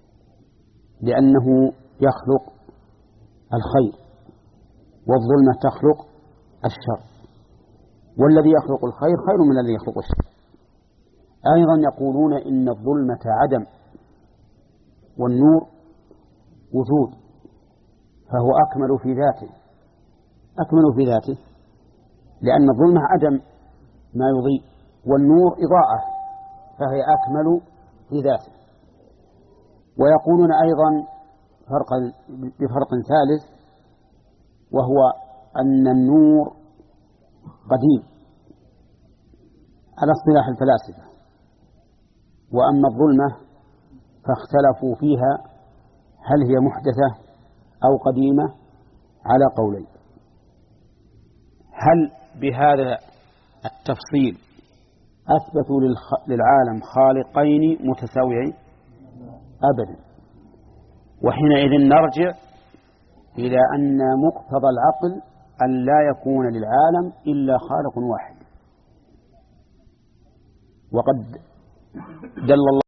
لأنه يخلق الخير، والظلمة تخلق الشر، والذي يخلق الخير خير من الذي يخلق الشر. أيضا يقولون إن الظلمة عدم والنور وجود، فهو أكمل في ذاته أكمل في ذاته لأن الظلمة عدم ما يضيء، والنور إضاءة فهي أكمل في ذاته. ويقولون أيضا فرقا بفرق ثالث، وهو أن النور قديم على اصطلاح الفلاسفة، وأما الظلمة فاختلفوا فيها هل هي محدثة أو قديمة على قولين. هل بهذا التفصيل أثبتوا للعالم خالقين متساويين؟ أبدا. وحينئذ نرجع إلى أن مقتضى العقل أن لا يكون للعالم إلا خالق واحد، وقد دل الله